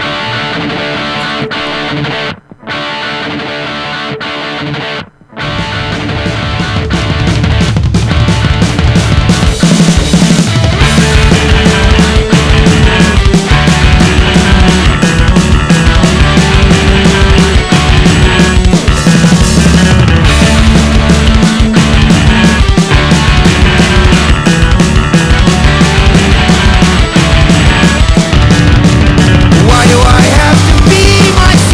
Why do I have to be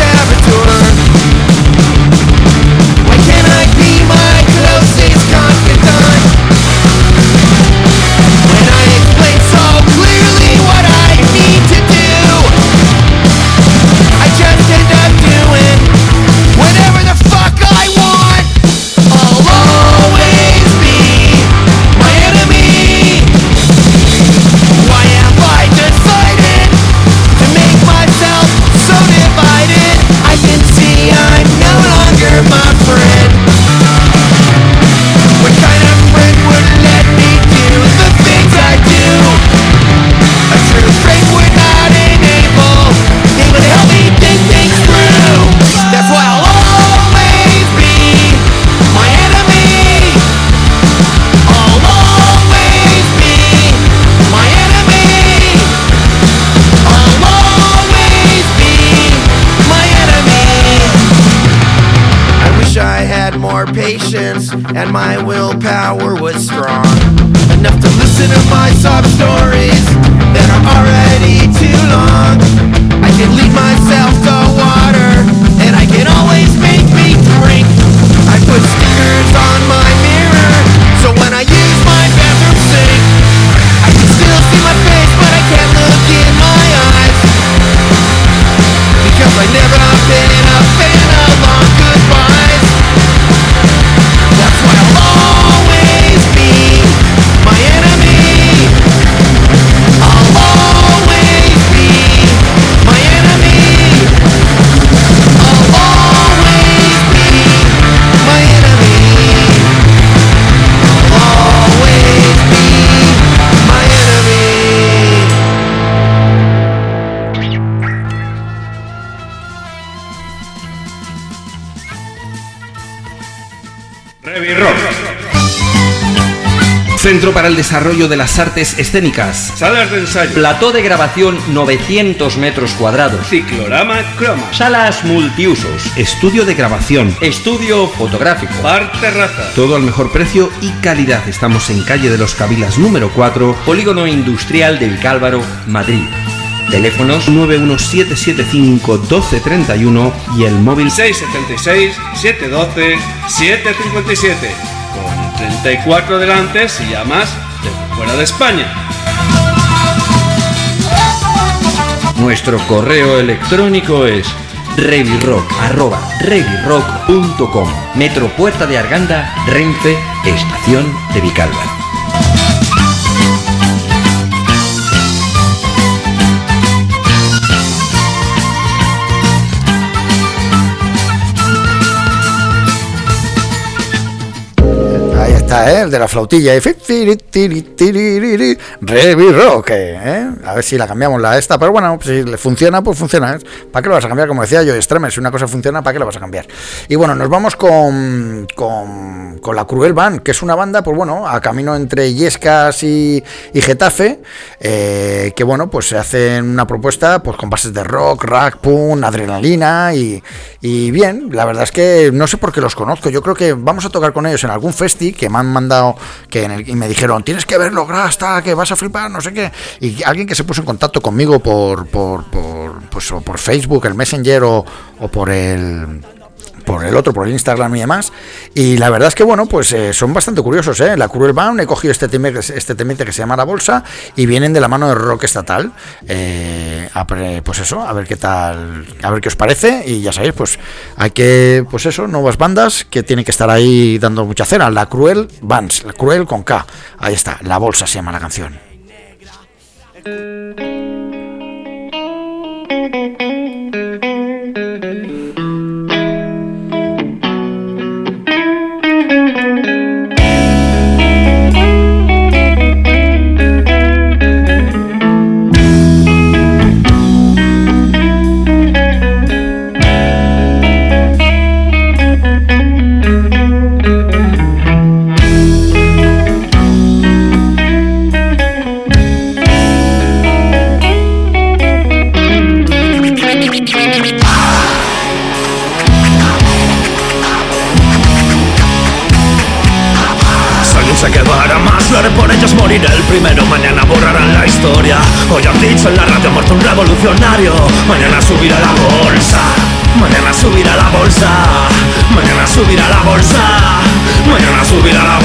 more patience, and my willpower was strong enough to listen to my sob stories that are already too long. I can lead myself to water, and I can always make me drink. I put stickers on my mirror, so when I use my bathroom sink, I can still see my face, but I can't look in my eyes, because I've never been a fan of long goodbyes. That's why I'll always be my enemy. I'll always be my enemy. I'll always be my enemy. I'll always be my enemy. Revirrock. Centro para el Desarrollo de las Artes Escénicas. Salas de ensayo. Plató de grabación novecientos metros cuadrados. Ciclorama Croma. Salas multiusos. Estudio de grabación. Estudio fotográfico. Bar terraza. Todo al mejor precio y calidad. Estamos en calle de los Cabilas número cuatro, Polígono Industrial de Vicálvaro, Madrid. Teléfonos nueve uno siete siete cinco uno dos tres uno y el móvil seis siete seis, siete uno dos, siete cinco siete. Con treinta y cuatro delante si llamas de fuera de España. Nuestro correo electrónico es revirrock arroba revirrock punto com. Metro Puerta de Arganda, Renfe, Estación de Vicálvaro. ¿eh? El de la flautilla, Revirrock, ¿eh? A ver si la cambiamos la esta, pero bueno, si le funciona, pues funciona, ¿eh? ¿Para qué lo vas a cambiar? Como decía yo, Extremer, si una cosa funciona, ¿para qué lo vas a cambiar? Y bueno, nos vamos con, con, con la Cruel Band, que es una banda, pues bueno, a camino entre Illescas y, y Getafe, eh, que bueno, pues se hacen una propuesta pues con bases de rock, rock, punk, adrenalina y, y bien, la verdad es que no sé por qué los conozco, yo creo que vamos a tocar con ellos en algún festi que me han mandado, que en el, y me dijeron, tienes que verlo, Grasta, que vas a flipar, no sé qué, y alguien que se puso en contacto conmigo por por por, pues, o por Facebook, el Messenger o, o por el por el otro, por el Instagram y demás. Y la verdad es que, bueno, pues eh, son bastante curiosos, ¿eh? La Cruel Band, he cogido este tema, este temite que se llama La Bolsa, y vienen de la mano de Rock Estatal. Eh, a, pues eso, a ver qué tal, a ver qué os parece. Y ya sabéis, pues hay que, pues eso, nuevas bandas que tienen que estar ahí dando mucha cera. La Cruel Bands, la Cruel con K. Ahí está, La Bolsa se llama la canción. Que para más lo haré por ellos, moriré el primero. Mañana borrarán la historia. Hoy han dicho en la radio, muerto un revolucionario. Mañana subirá la bolsa. Mañana subirá la bolsa. Mañana subirá la bolsa. Mañana subirá la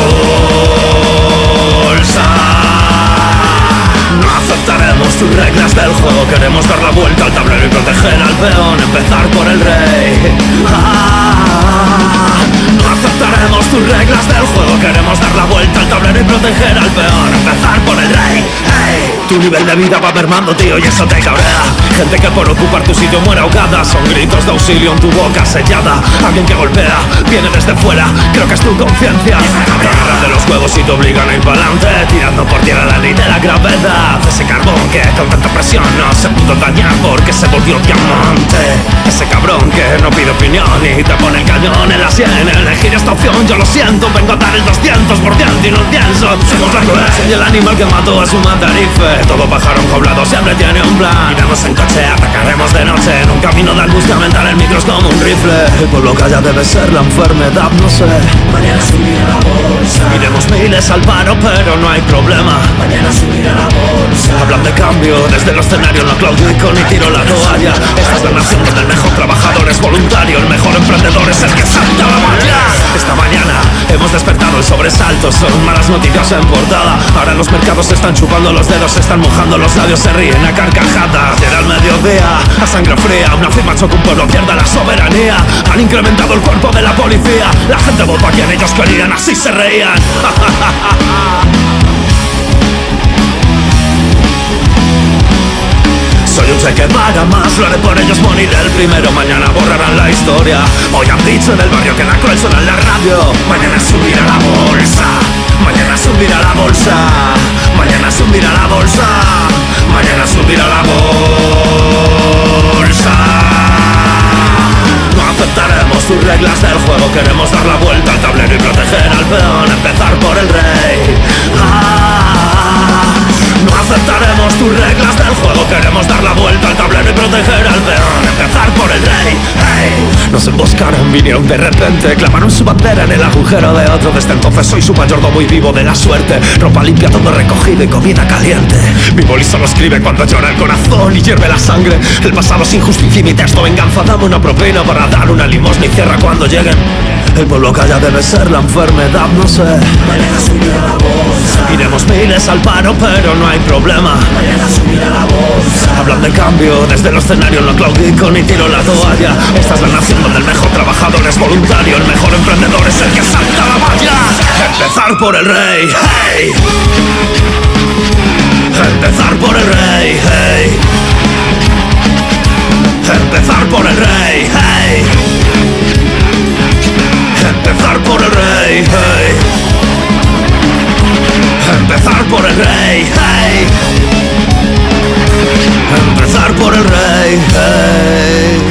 bolsa. No aceptaremos tus reglas del juego. Queremos dar la vuelta al tablero y proteger al peón. Empezar por el rey. Ah, no aceptaremos tus reglas del juego. Queremos dar la vuelta al tablero y proteger al peón. Empezar por el rey. Hey. Tu nivel de vida va mermando, tío, y eso te cabrea. Gente que por ocupar tu sitio muere ahogada. Son gritos de auxilio en tu boca sellada. Alguien que golpea, viene desde fuera. Creo que es tu conciencia. Te agarran de los huevos y te obligan a ir pa'lante, tirando por tierra la ley de la gravedad. Ese carbón que con tanta presión no se pudo dañar porque se volvió diamante. Ese cabrón que no pide opinión y te pone el cañón en la sien. Elegir esta opción, yo lo siento. Vengo a dar el doscientos por ciento y no pienso. Somos la coherencia y el animal que mató a su matarife. Todo pájaro enjaulado siempre tiene un plan. Iremos en coche, atacaremos de noche. En un camino de angustia mental, el micro es como un rifle. El pueblo calla, debe ser la enfermedad, no sé. Mañana subirá la bolsa. Iremos miles al paro, pero no hay problema. Mañana subirá la bolsa. Hablan de cambio, desde el escenario no claudico ni tiro la toalla. Esta es la nación donde el mejor trabajador es voluntario. El mejor emprendedor es el que salta la malla. Esta mañana hemos despertado el sobresalto. Son malas noticias en portada. Ahora los mercados se están chupando los dedos, se están mojando los labios, se ríen a carcajadas. Llega el mediodía, a sangre fría, una firma choca un pueblo, pierda la soberanía. Han incrementado el cuerpo de la policía. La gente votó a quien ellos querían, así se reían. Soy un cheque paga más, lo haré por ellos, moriré el primero. Mañana borrarán la historia. Hoy han dicho en el barrio que la cruel suena en la radio. Mañana subirá la bolsa. Mañana subirá la bolsa. Mañana subirá la bolsa. Mañana subirá la bolsa. No aceptaremos tus reglas del juego. Queremos dar la vuelta al tablero y proteger al peón. Empezar por el rey. Ah, no aceptaremos tus reglas del juego. Queremos dar la vuelta al tablero y proteger al peón. Empezar por el rey. Hey. Nos emboscaron, vinieron de repente, clavaron su bandera en el agujero de otro. Desde entonces soy su mayordomo y vivo de la suerte. Ropa limpia, todo recogido y comida caliente. Mi boli solo escribe cuando llora el corazón y hierve la sangre. El pasado sin justicia y mi texto venganza. Dame una propina para dar una limosna y cierra cuando lleguen. El pueblo calla, debe ser la enfermedad, no sé. Mañana subirá la bolsa. Iremos miles al paro, pero no hay problema. Mañana subirá la bolsa. Hablan de cambio, desde el escenario no claudico ni tiro la toalla. Esta es la nación donde el mejor trabajador es voluntario. El mejor emprendedor es el que salta la valla. Empezar por el rey, hey. Empezar por el rey, hey. Empezar por el rey, hey. Empezar por el rey, hey. Empezar por el rey, hey. Empezar por el rey, hey.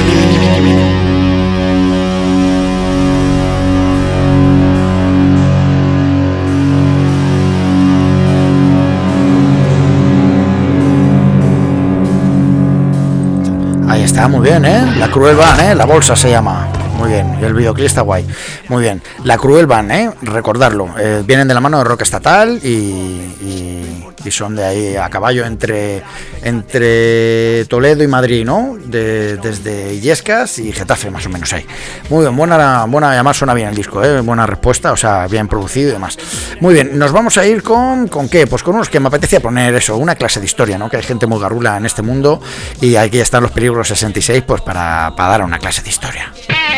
Ahí está, muy bien, ¿eh? La Cruel Band, ¿eh? La bolsa se llama. Muy bien, y el videoclip está guay. Muy bien. La Cruel Band, ¿eh? Recordarlo. Eh, vienen de la mano de Rock Estatal y, y, y son de ahí a caballo entre, entre Toledo y Madrid, ¿no? De, desde Illescas y Getafe, más o menos ahí. Muy bien, buena, buena, además suena bien el disco, ¿eh? Buena respuesta, o sea, bien producido y demás. Muy bien, nos vamos a ir con, ¿con qué? Pues con unos que me apetecía poner eso, una clase de historia, ¿no? Que hay gente muy garrula en este mundo y aquí están los Peligros sesenta y seis, pues para, para dar una clase de historia.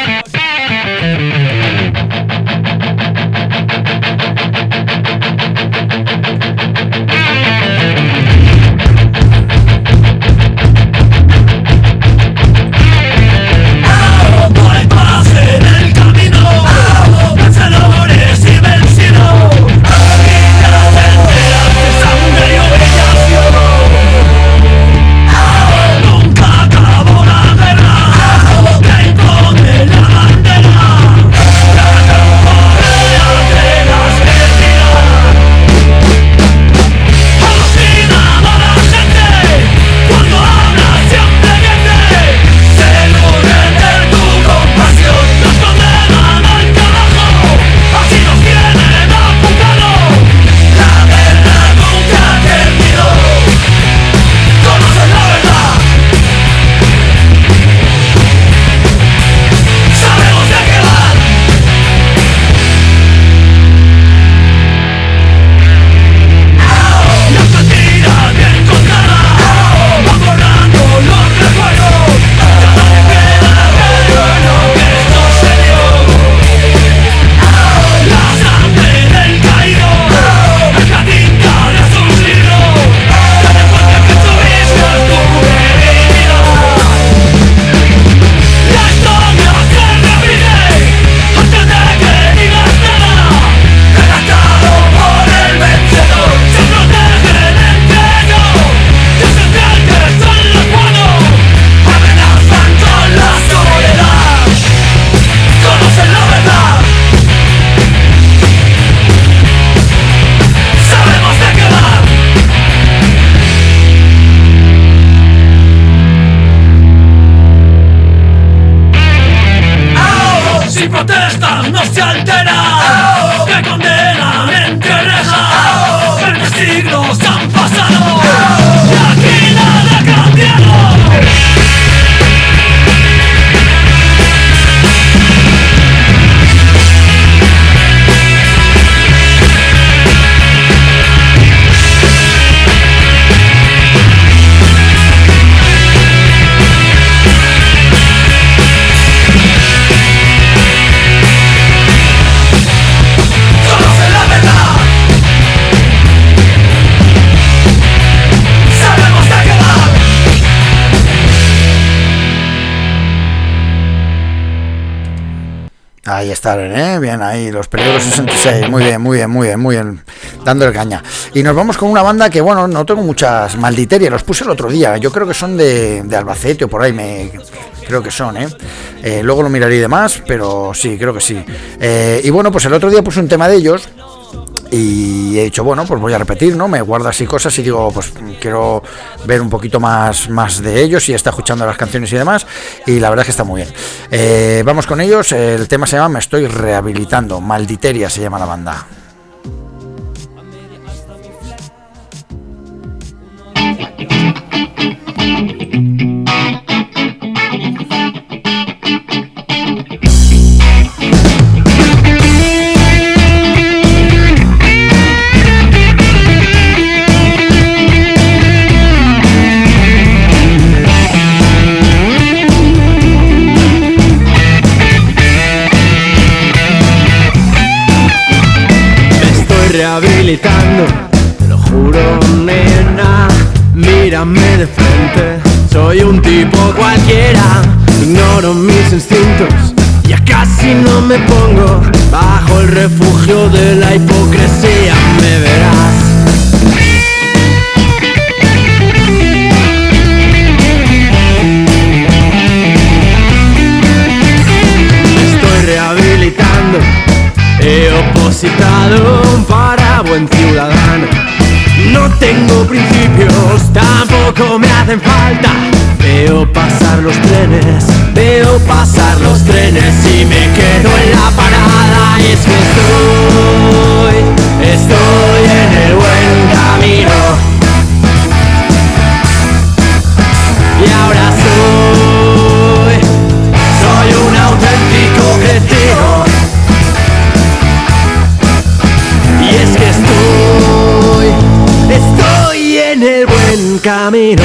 Ahí están, ¿eh? Bien, ahí, los Peligros sesenta y seis, muy bien, muy bien, muy bien, muy bien, dándole caña. Y nos vamos con una banda que, bueno, no tengo muchas malditerias, los puse el otro día, yo creo que son de, de Albacete o por ahí, me creo que son, ¿eh? eh luego lo miraré y demás, pero sí, creo que sí. Eh, y bueno, pues el otro día puse un tema de ellos y he dicho, bueno, pues voy a repetir, ¿no? Me guardo así cosas y digo, pues quiero ver un poquito más, más de ellos y está escuchando las canciones y demás, y la verdad es que está muy bien. Eh, vamos con ellos, el tema se llama Me estoy rehabilitando, Malditeria se llama la banda. Rehabilitando, te lo juro, nena, mírame de frente, soy un tipo cualquiera, ignoro mis instintos, ya casi no me pongo bajo el refugio de la hipocresía, me verás. Me estoy rehabilitando, he opositado para buen ciudadano. No tengo principios, tampoco me hacen falta. Veo pasar los trenes, veo pasar los trenes y me quedo en la parada. Y es que estoy, estoy en el buen camino. camino.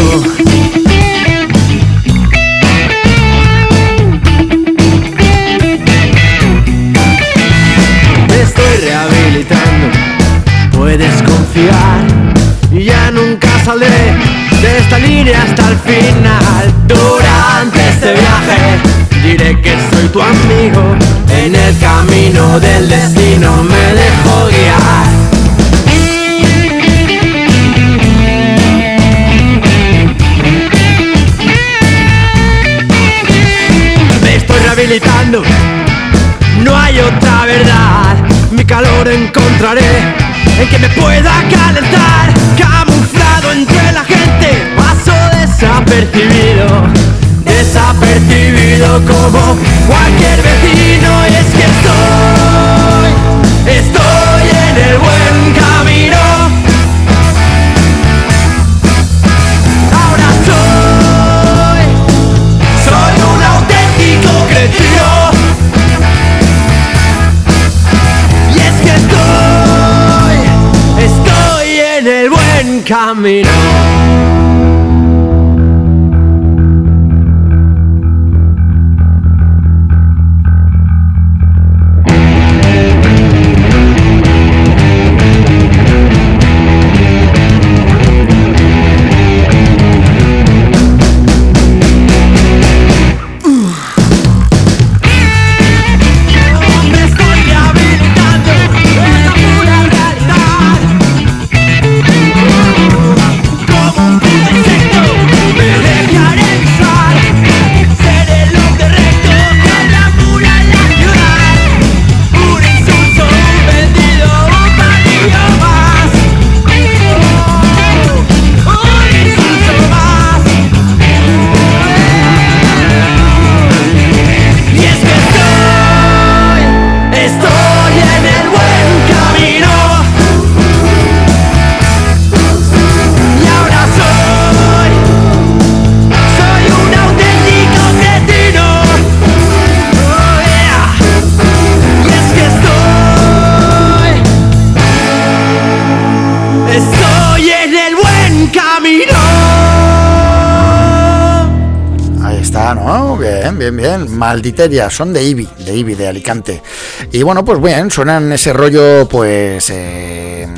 Me estoy rehabilitando, puedes confiar, y ya nunca saldré de esta línea hasta el final. Durante este viaje diré que soy tu amigo, en el camino del destino me dejo guiar. Me estoy rehabilitando, no hay otra verdad. Mi calor encontraré en que me pueda calentar. Camuflado entre la gente, paso desapercibido, desapercibido como cualquier vecino. Y es que estoy, estoy en el buen camino. Ahora soy, soy un auténtico cretino. Y es que estoy, estoy en el buen camino. Bien, bien, Malditeria, son de Ibi, de Ibi, de Alicante. Y bueno, pues bien, suenan ese rollo, pues, eh,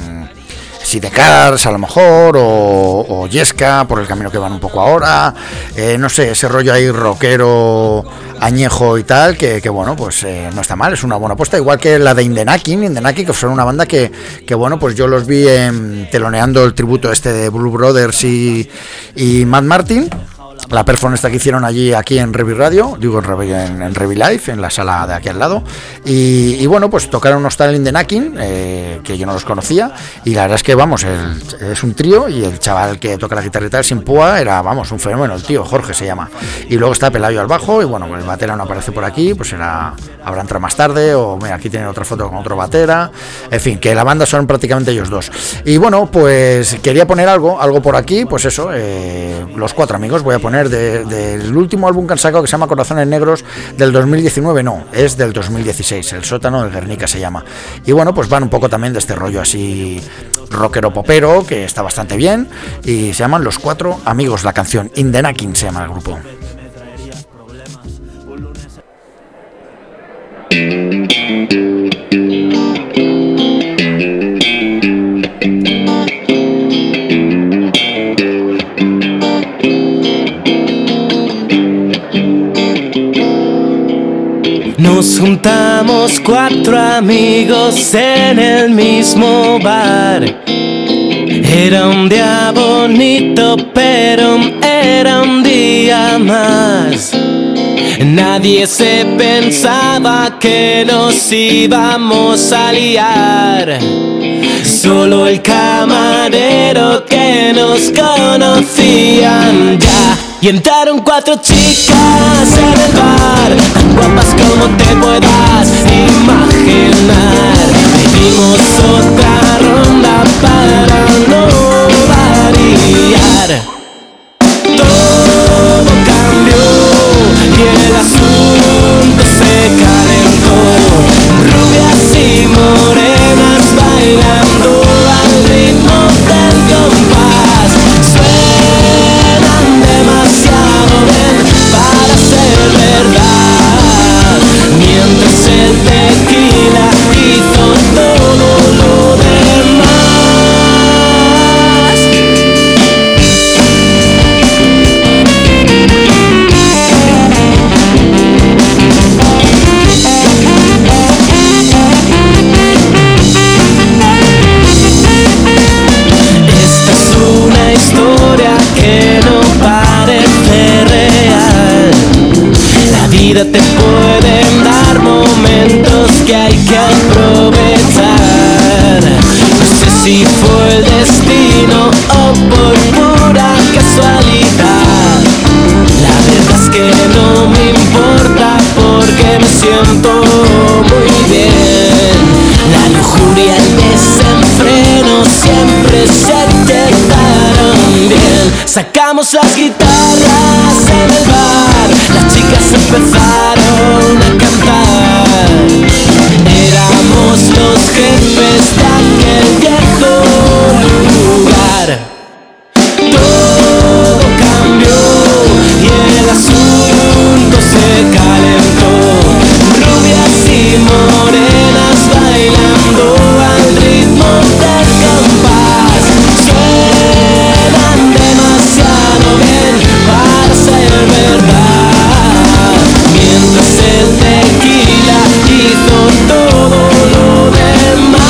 Sidecars a lo mejor, o, o Yesca, por el camino que van un poco ahora, eh, no sé, ese rollo ahí rockero, añejo y tal, que, que bueno, pues eh, no está mal, es una buena apuesta, igual que la de Indenakin, Indenakin, que son una banda que, que bueno, pues yo los vi eh, teloneando el tributo este de Blue Brothers y, y Matt Martin. La performance esta que hicieron allí, aquí en Revi Radio, digo en Revi, en, en Revi Live, en la sala de aquí al lado. Y, y bueno, pues tocaron unos tal Indenakin, eh, que yo no los conocía. Y la verdad es que, vamos, el, es un trío. Y el chaval que toca la guitarra y tal, sin púa, era, vamos, un fenómeno, el tío, Jorge se llama. Y luego está Pelayo al bajo. Y bueno, el batera no aparece por aquí, pues era, habrá entrado más tarde. O mira, aquí tienen otra foto con otro batera. En fin, que la banda son prácticamente ellos dos. Y bueno, pues quería poner algo, algo por aquí, pues eso, eh, los cuatro amigos, voy a poner del de, de último álbum que han sacado, que se llama Corazones Negros, del dos mil diecinueve, no, es del dos mil dieciséis, El Sótano del Guernica se llama. Y bueno, pues van un poco también de este rollo así rockero popero, que está bastante bien, y se llaman Los Cuatro Amigos, la canción Indenakin se llama el grupo. Nos juntamos cuatro amigos en el mismo bar. Era un día bonito, pero era un día más. Nadie se pensaba que nos íbamos a liar. Solo el camarero que nos conocían ya. Y entraron cuatro chicas en el bar, tan guapas como te puedas imaginar. Pedimos otra ronda para no variar. Todo cambió y el asunto se calentó. Rubias y morenas bailando al ritmo del compás. Suena que aprovechar. No sé si fue el destino o por pura casualidad. La verdad es que no me importa porque me siento muy bien. La lujuria y el desenfreno siempre se quedaron bien. Sacamos las guitarras en el bar, las chicas empezaron a cantar. Éramos los jefes de aquel viejo lugar. Todo cambió y el asunto se calentó. Rubias y morenas bailando al ritmo del compás. Suenan demasiado bien para ser verdad. Mientras el tequila hizo todo lo demás.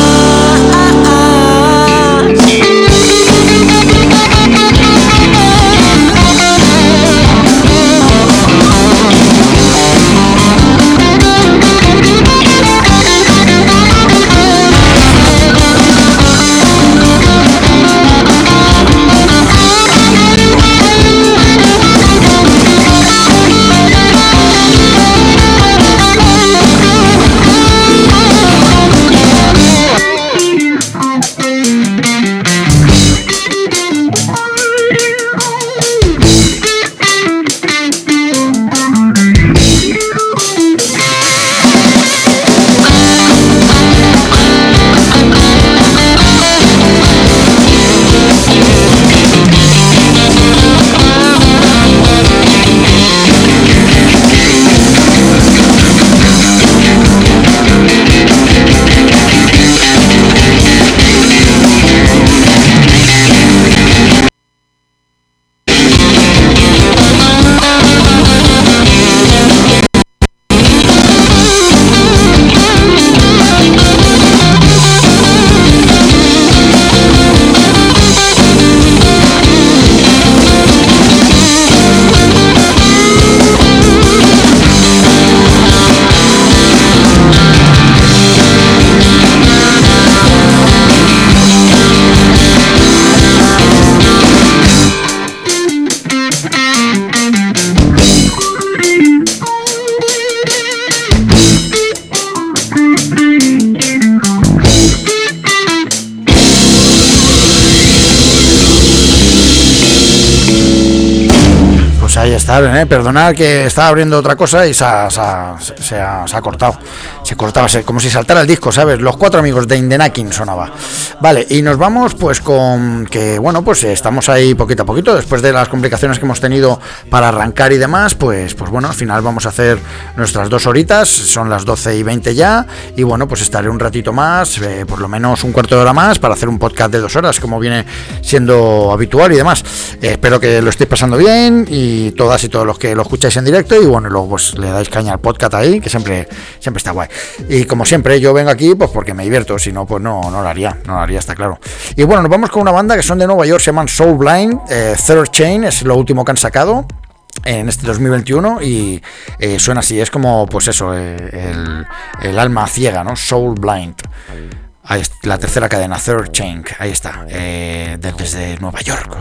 Ahí está, ¿eh? Perdonad que estaba abriendo otra cosa y se ha, se ha, se ha, se ha cortado. Se cortaba, se, como si saltara el disco, ¿sabes? Los cuatro amigos de Indenakin sonaba. Vale, y nos vamos pues con que, bueno, pues estamos ahí poquito a poquito, después de las complicaciones que hemos tenido para arrancar y demás, pues, pues bueno, al final vamos a hacer nuestras dos horitas, son las doce y veinte ya, y bueno, pues estaré un ratito más, eh, por lo menos un cuarto de hora más, para hacer un podcast de dos horas, como viene siendo habitual y demás. Eh, espero que lo estéis pasando bien, y todas y todos los que lo escucháis en directo, y bueno, luego pues le dais caña al podcast ahí, que siempre, siempre está guay. Y como siempre, yo vengo aquí pues porque me divierto, si no, pues no, no lo haría, no lo haría, está claro. Y bueno, nos vamos con una banda que son de Nueva York, se llaman Soul Blind, eh, Third Chain es lo último que han sacado en este dos mil veintiuno, y eh, suena así, es como pues eso, eh, el, el alma ciega, ¿no? Soul Blind. Ahí está, la tercera cadena, Third Chain, ahí está, eh, desde Nueva York.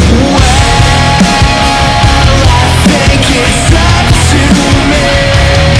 Well, I think it's up to me.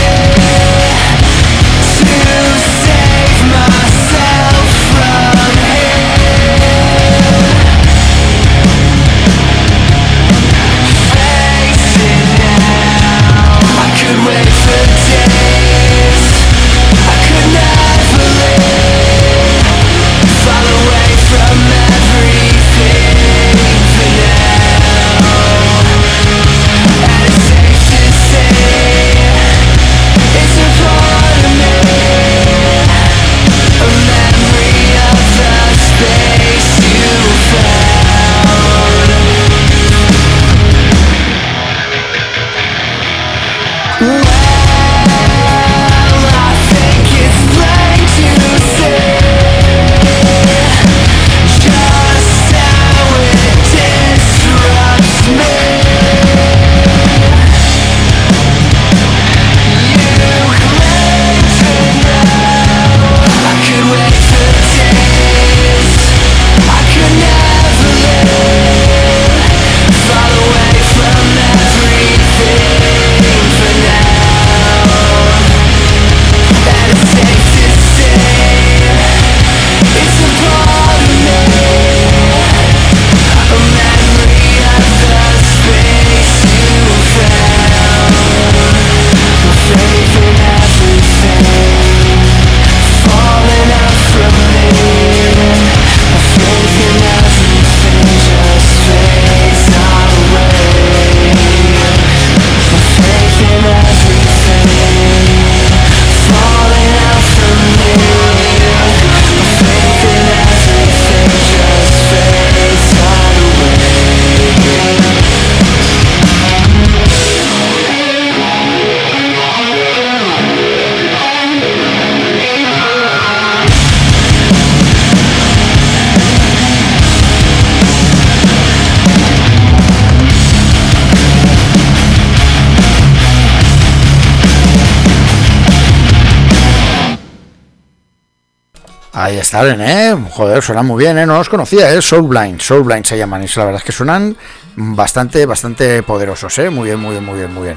Ahí están, ¿eh? Joder, suenan muy bien, ¿eh? No los conocía, ¿eh? Soulblind, Soulblind se llaman. Y la verdad es que suenan bastante, bastante poderosos, ¿eh? Muy bien, muy bien, muy bien, muy bien.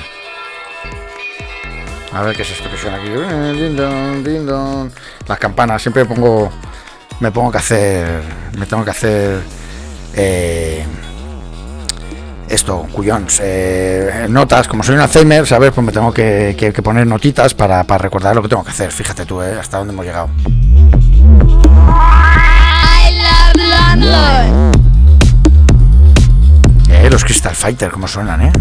A ver qué es esto que suena aquí. Ding dong, ding dong. Las campanas, siempre pongo... Me pongo que hacer... Me tengo que hacer... Eh... Esto, cuyons, eh, notas, como soy un Alzheimer, ¿sabes? Pues me tengo que, que, que poner notitas para, para recordar lo que tengo que hacer. Fíjate tú, ¿eh? Hasta dónde hemos llegado. I love landlord. Eh, los Crystal Fighter, cómo suenan, ¿eh?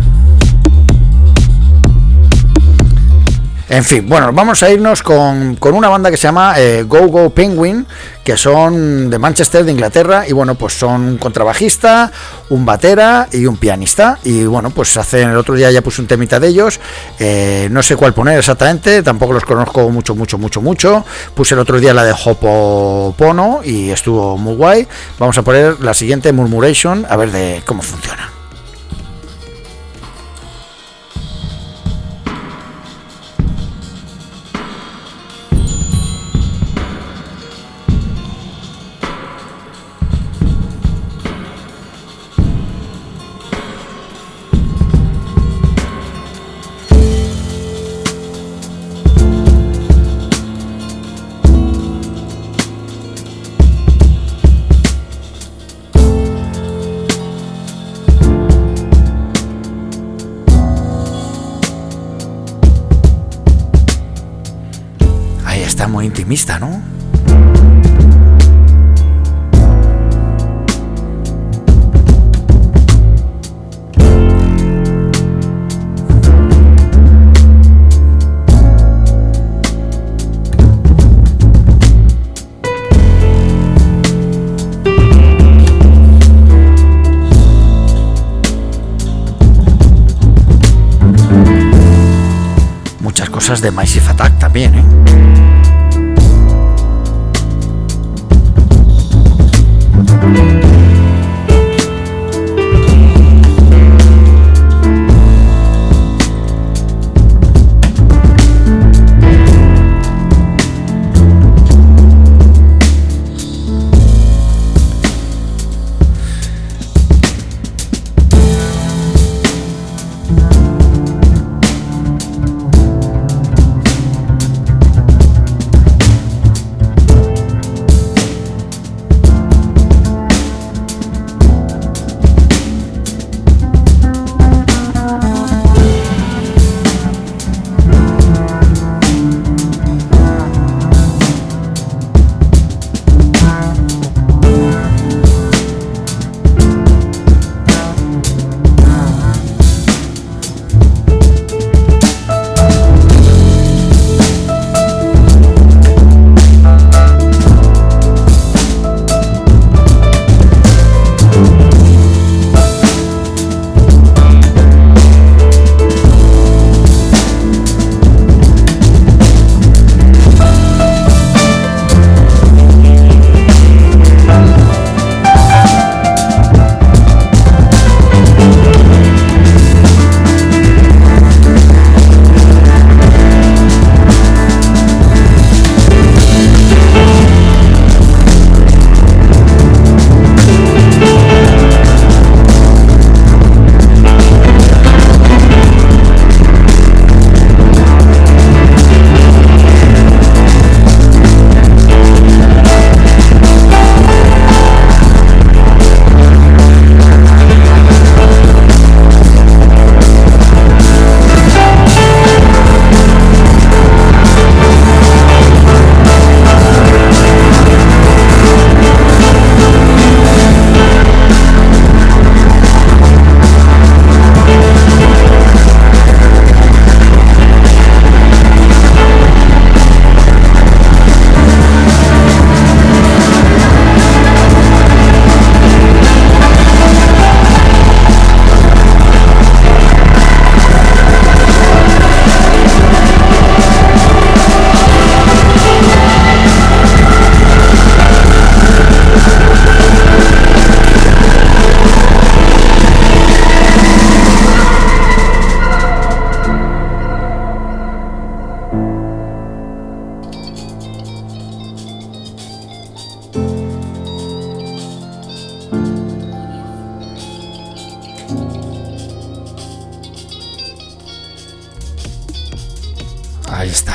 En fin, bueno, vamos a irnos con, con una banda que se llama eh, Go Go Penguin, que son de Manchester, de Inglaterra, y bueno, pues son un contrabajista, un batera y un pianista, y bueno, pues hacen, el otro día ya puse un temita de ellos, eh, no sé cuál poner exactamente, tampoco los conozco mucho, mucho, mucho, mucho, puse el otro día la de Hopopono y estuvo muy guay. Vamos a poner la siguiente, Murmuration, a ver de cómo funciona. Muy intimista, ¿no? Muchas cosas de Massive Attack también, ¿eh?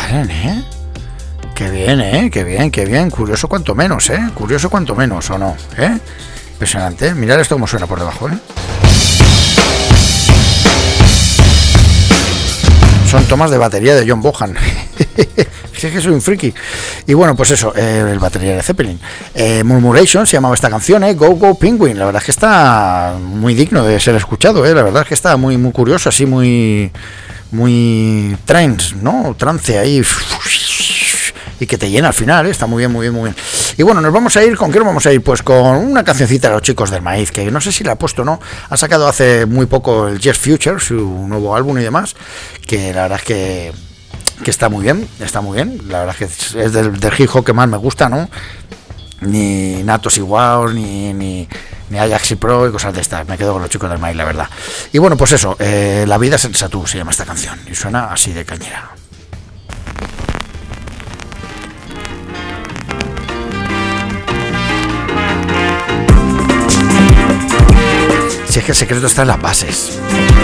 salen, ¿eh? Qué bien, ¿eh? Qué bien, qué bien. Curioso cuanto menos, ¿eh? Curioso cuanto menos, ¿o no? ¿Eh? Impresionante, ¿eh? Mirad esto cómo suena por debajo, ¿eh? Son tomas de batería de John Bonham. Es que soy un friki. Y bueno, pues eso, eh, el batería de Zeppelin. Eh, Murmuration se llamaba esta canción, eh, Go Go Penguin. La verdad es que está muy digno de ser escuchado, eh. La verdad es que está muy, muy curioso, así muy, muy trance, ¿no? Trance ahí. Y que te llena al final, ¿eh? Está muy bien, muy bien, muy bien. Y bueno, nos vamos a ir, ¿con qué nos vamos a ir? Pues con una cancioncita de los Chicos del Maíz, que no sé si la he puesto o no. Han sacado hace muy poco el Yes Future, su nuevo álbum y demás, que la verdad es que, que está muy bien, está muy bien. La verdad es que es del, del hip hop que más me gusta, ¿no? Ni Natos igual, ni, ni, ni Ajax y Pro y cosas de estas. Me quedo con los Chicos del Maíz, la verdad. Y bueno, pues eso, eh, La vida sense tu se llama esta canción, y suena así de cañera. Si es que el secreto está en las bases.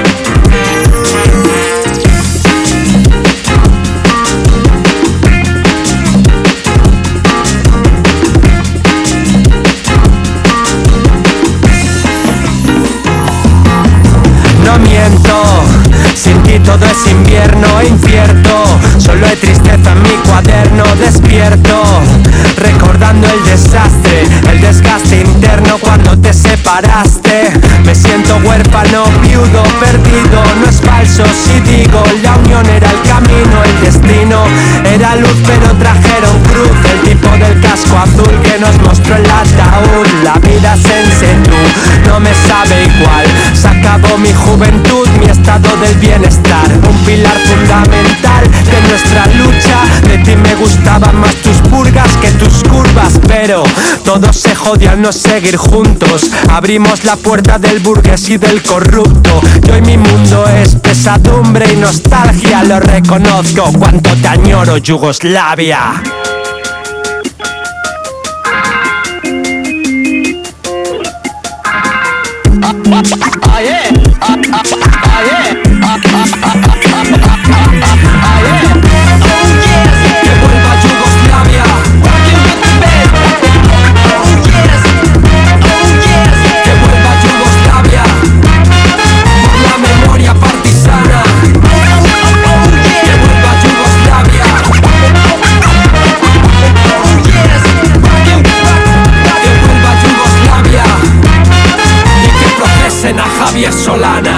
No miento, sin ti todo es invierno e incierto. Solo hay tristeza en mi cuaderno despierto, recordando el desastre, el desgaste interno cuando te separaste. Me siento huérfano, viudo, perdido. No es falso si digo, la unión era el camino, el destino era luz pero trajeron cruz. El tipo del casco azul que nos mostró el ataúd. La vida sense tú, no me sabe igual. Se acabó mi juventud, mi estado del bienestar. Un pilar fundamental de nuestra lucha. De ti me gustaban más tus purgas que tus curvas, pero todo se jodió al no seguir juntos. Abrimos la puerta del burgués y del corrupto. Y hoy mi mundo es pesadumbre y nostalgia. Lo reconozco, cuánto te añoro, Yugoslavia. A Javier Solana.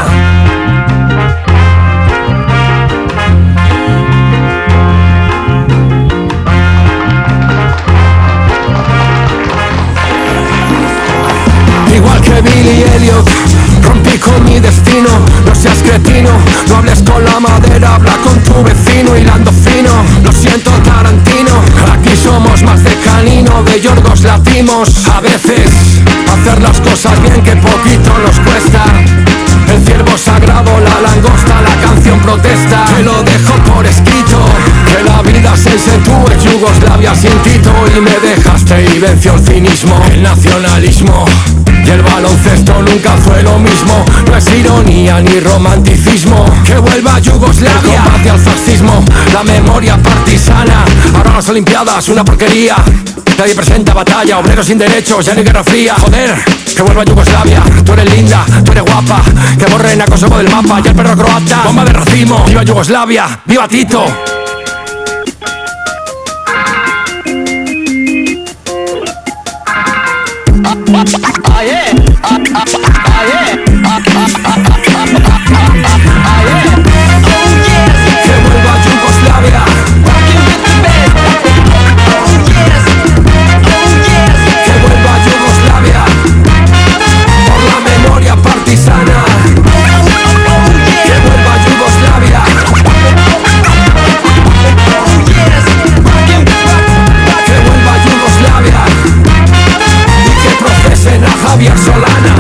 Igual que Billy Elliot, rompí con mi destino. No seas cretino, no hables con la madera, habla con tu vecino, hilando fino. Lo siento, Tarantino, aquí somos más de Canino, de Yorgos latimos. A veces hacer las cosas bien que poquito nos cuesta. El ciervo sagrado, la langosta, la canción protesta. Te lo dejo por escrito, que la vida se tú es Yugoslavia sin Tito. Y me dejaste y venció el cinismo, el nacionalismo. Y el baloncesto nunca fue lo mismo. No es ironía ni romanticismo. Que vuelva Yugoslavia, el combate al fascismo, la memoria partisana. Ahora las olimpiadas, una porquería. Nadie presenta batalla, obreros sin derechos, ya no hay guerra fría. Joder, que vuelva Yugoslavia. Tú eres linda, tú eres guapa. Que borren a Kosovo del mapa. Y el perro croata, bomba de racimo. Viva Yugoslavia, viva Tito. Que vuelva Yugoslavia. Que vuelva Yugoslavia. Por la memoria partisana. Que vuelva Yugoslavia. Que vuelva Yugoslavia. Y que procesen a Javier Solana.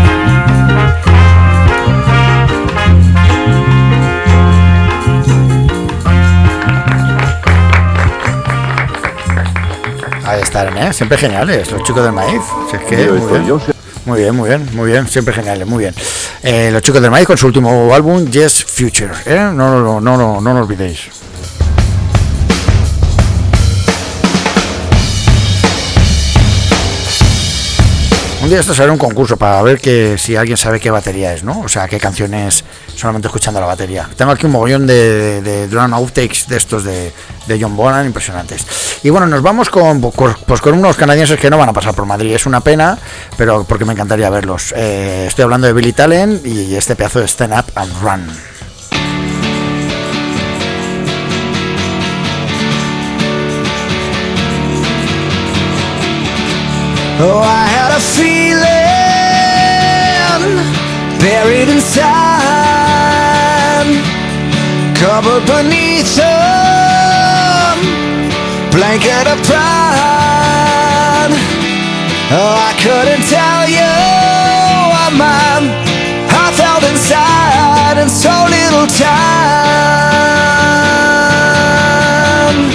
Ahí están, ¿eh? Siempre geniales, los Chicos del Maíz. Si es que, muy bien. Muy bien, muy bien, muy bien, siempre geniales, muy bien. Eh, los Chicos del Maíz con su último álbum, Yes Future, ¿eh? No, no, no, no, no, no lo olvidéis. Un día esto será un concurso para ver que si alguien sabe qué batería es, ¿no? O sea, qué canciones solamente escuchando la batería. Tengo aquí un mogollón de, de, de drum outtakes de estos de, de John Bonham impresionantes. Y bueno, nos vamos con, pues con unos canadienses que no van a pasar por Madrid. Es una pena, pero porque me encantaría verlos. Eh, estoy hablando de Billy Talent y este pedazo de Stand Up and Run. Oh, I had a feeling buried inside, covered beneath a blanket of pride. Oh, I couldn't tell you what my heart felt inside in so little time.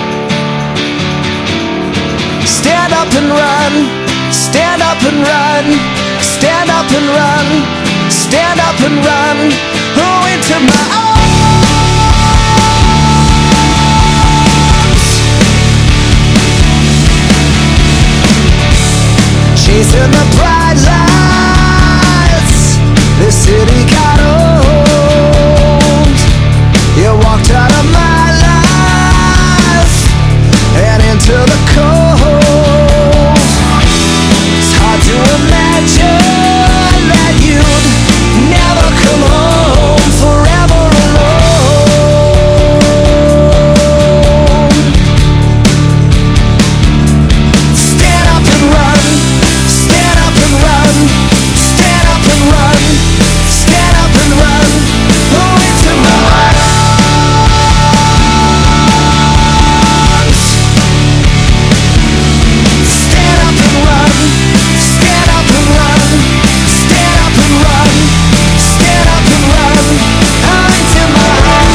Stand up and run, stand up and run, stand up and run, stand up and run, oh, into my arms. Chasing the bright lights, the city got old. You walked out of my life and into the cold. To imagine that you'd never come home forever alone. Stand up and run, stand up and run, stand up and run, stand up and run, oh, into my arms. Stand up and run. Stand up and run, stand up and run, stand up and run, out into my heart.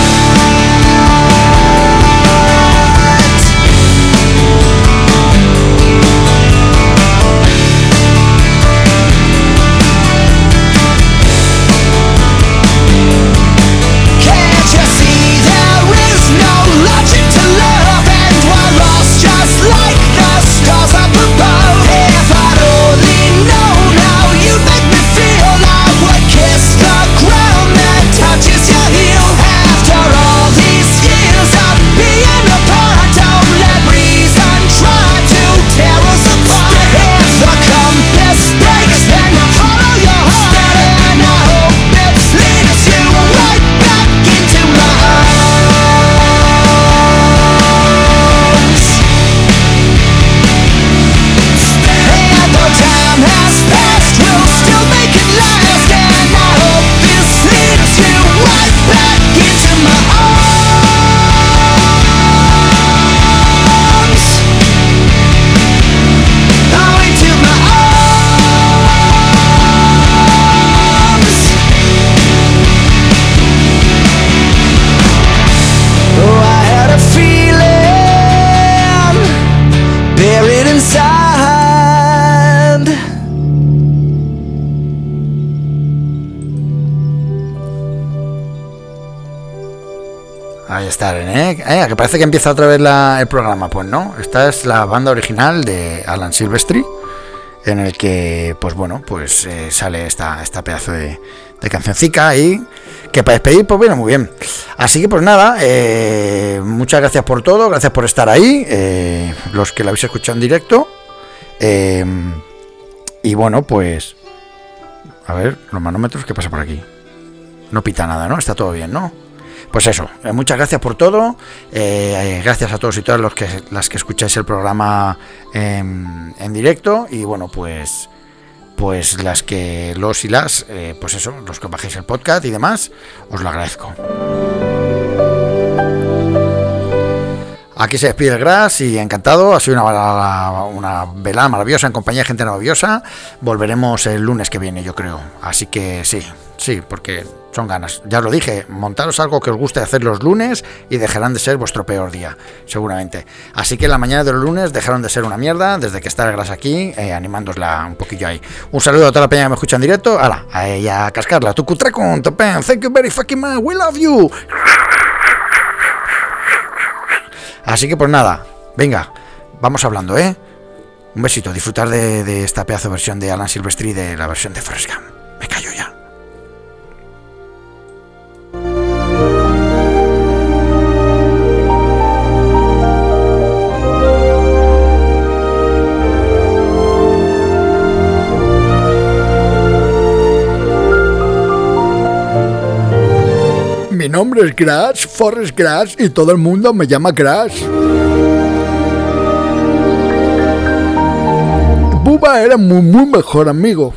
Can't you see there is no logic to love, and we're lost just like the stars up above? If I'd only known how you make me feel, I would kiss the ground that touches your heel. After all these years of being apart, don't let reason try to tear us apart. If the compass breaks, then follow your heart, and I hope it leads you right back into my arms. And though time has passed, we'll still make it last, and I hope this leads you right back into my arms. Oh, into my arms. Oh, I had a feeling buried inside. Ahí está, ¿eh? ¿eh? Que parece que empieza otra vez la, el programa. Pues no, esta es la banda original de Alan Silvestri, en el que, pues bueno, pues eh, sale esta, esta pedazo de, de cancioncica ahí, que para despedir, pues viene muy bien. Así que pues nada, eh, muchas gracias por todo, gracias por estar ahí, eh, los que la habéis escuchado en directo. Eh, y bueno, pues a ver, los manómetros, ¿qué pasa por aquí? No pita nada, ¿no? Está todo bien, ¿no? Pues eso, eh, muchas gracias por todo, eh, gracias a todos y todas los que, las que escucháis el programa en, en directo, y bueno, pues pues las que los y las, eh, pues eso, los que bajéis el podcast y demás, os lo agradezco. Aquí se despide el Gras y encantado, ha sido una, una velada maravillosa en compañía de gente maravillosa. Volveremos el lunes que viene, yo creo, así que sí, sí, porque son ganas. Ya os lo dije, montaros algo que os guste hacer los lunes y dejarán de ser vuestro peor día, seguramente. Así que la mañana de los lunes dejaron de ser una mierda desde que está el Gras aquí, eh, animándosla un poquillo ahí. Un saludo a toda la peña que me escucha en directo. ¡Hala! A ella a cascarla. Tu cutrecon, topen. Thank you very fucking much. We love you. Así que pues nada, venga, vamos hablando, ¿eh? Un besito, disfrutar de, de esta pedazo versión de Alan Silvestri, de la versión de Forrest Gump. Me callo ya. Mi nombre es Crash, Forrest Crash, y todo el mundo me llama Crash. Bubba era muy, muy mejor amigo.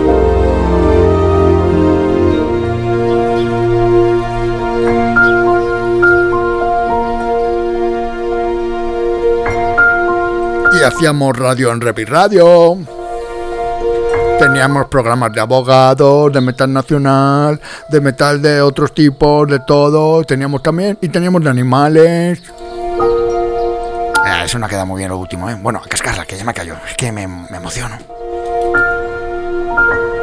Y hacíamos radio en Repi Radio. Teníamos programas de abogados, de metal nacional, de metal de otros tipos, de todo. Teníamos también, y teníamos de animales. Ah, eso no queda muy bien lo último, ¿eh? Bueno, a cascarla, que ya me cayó. Es que me, me emociono.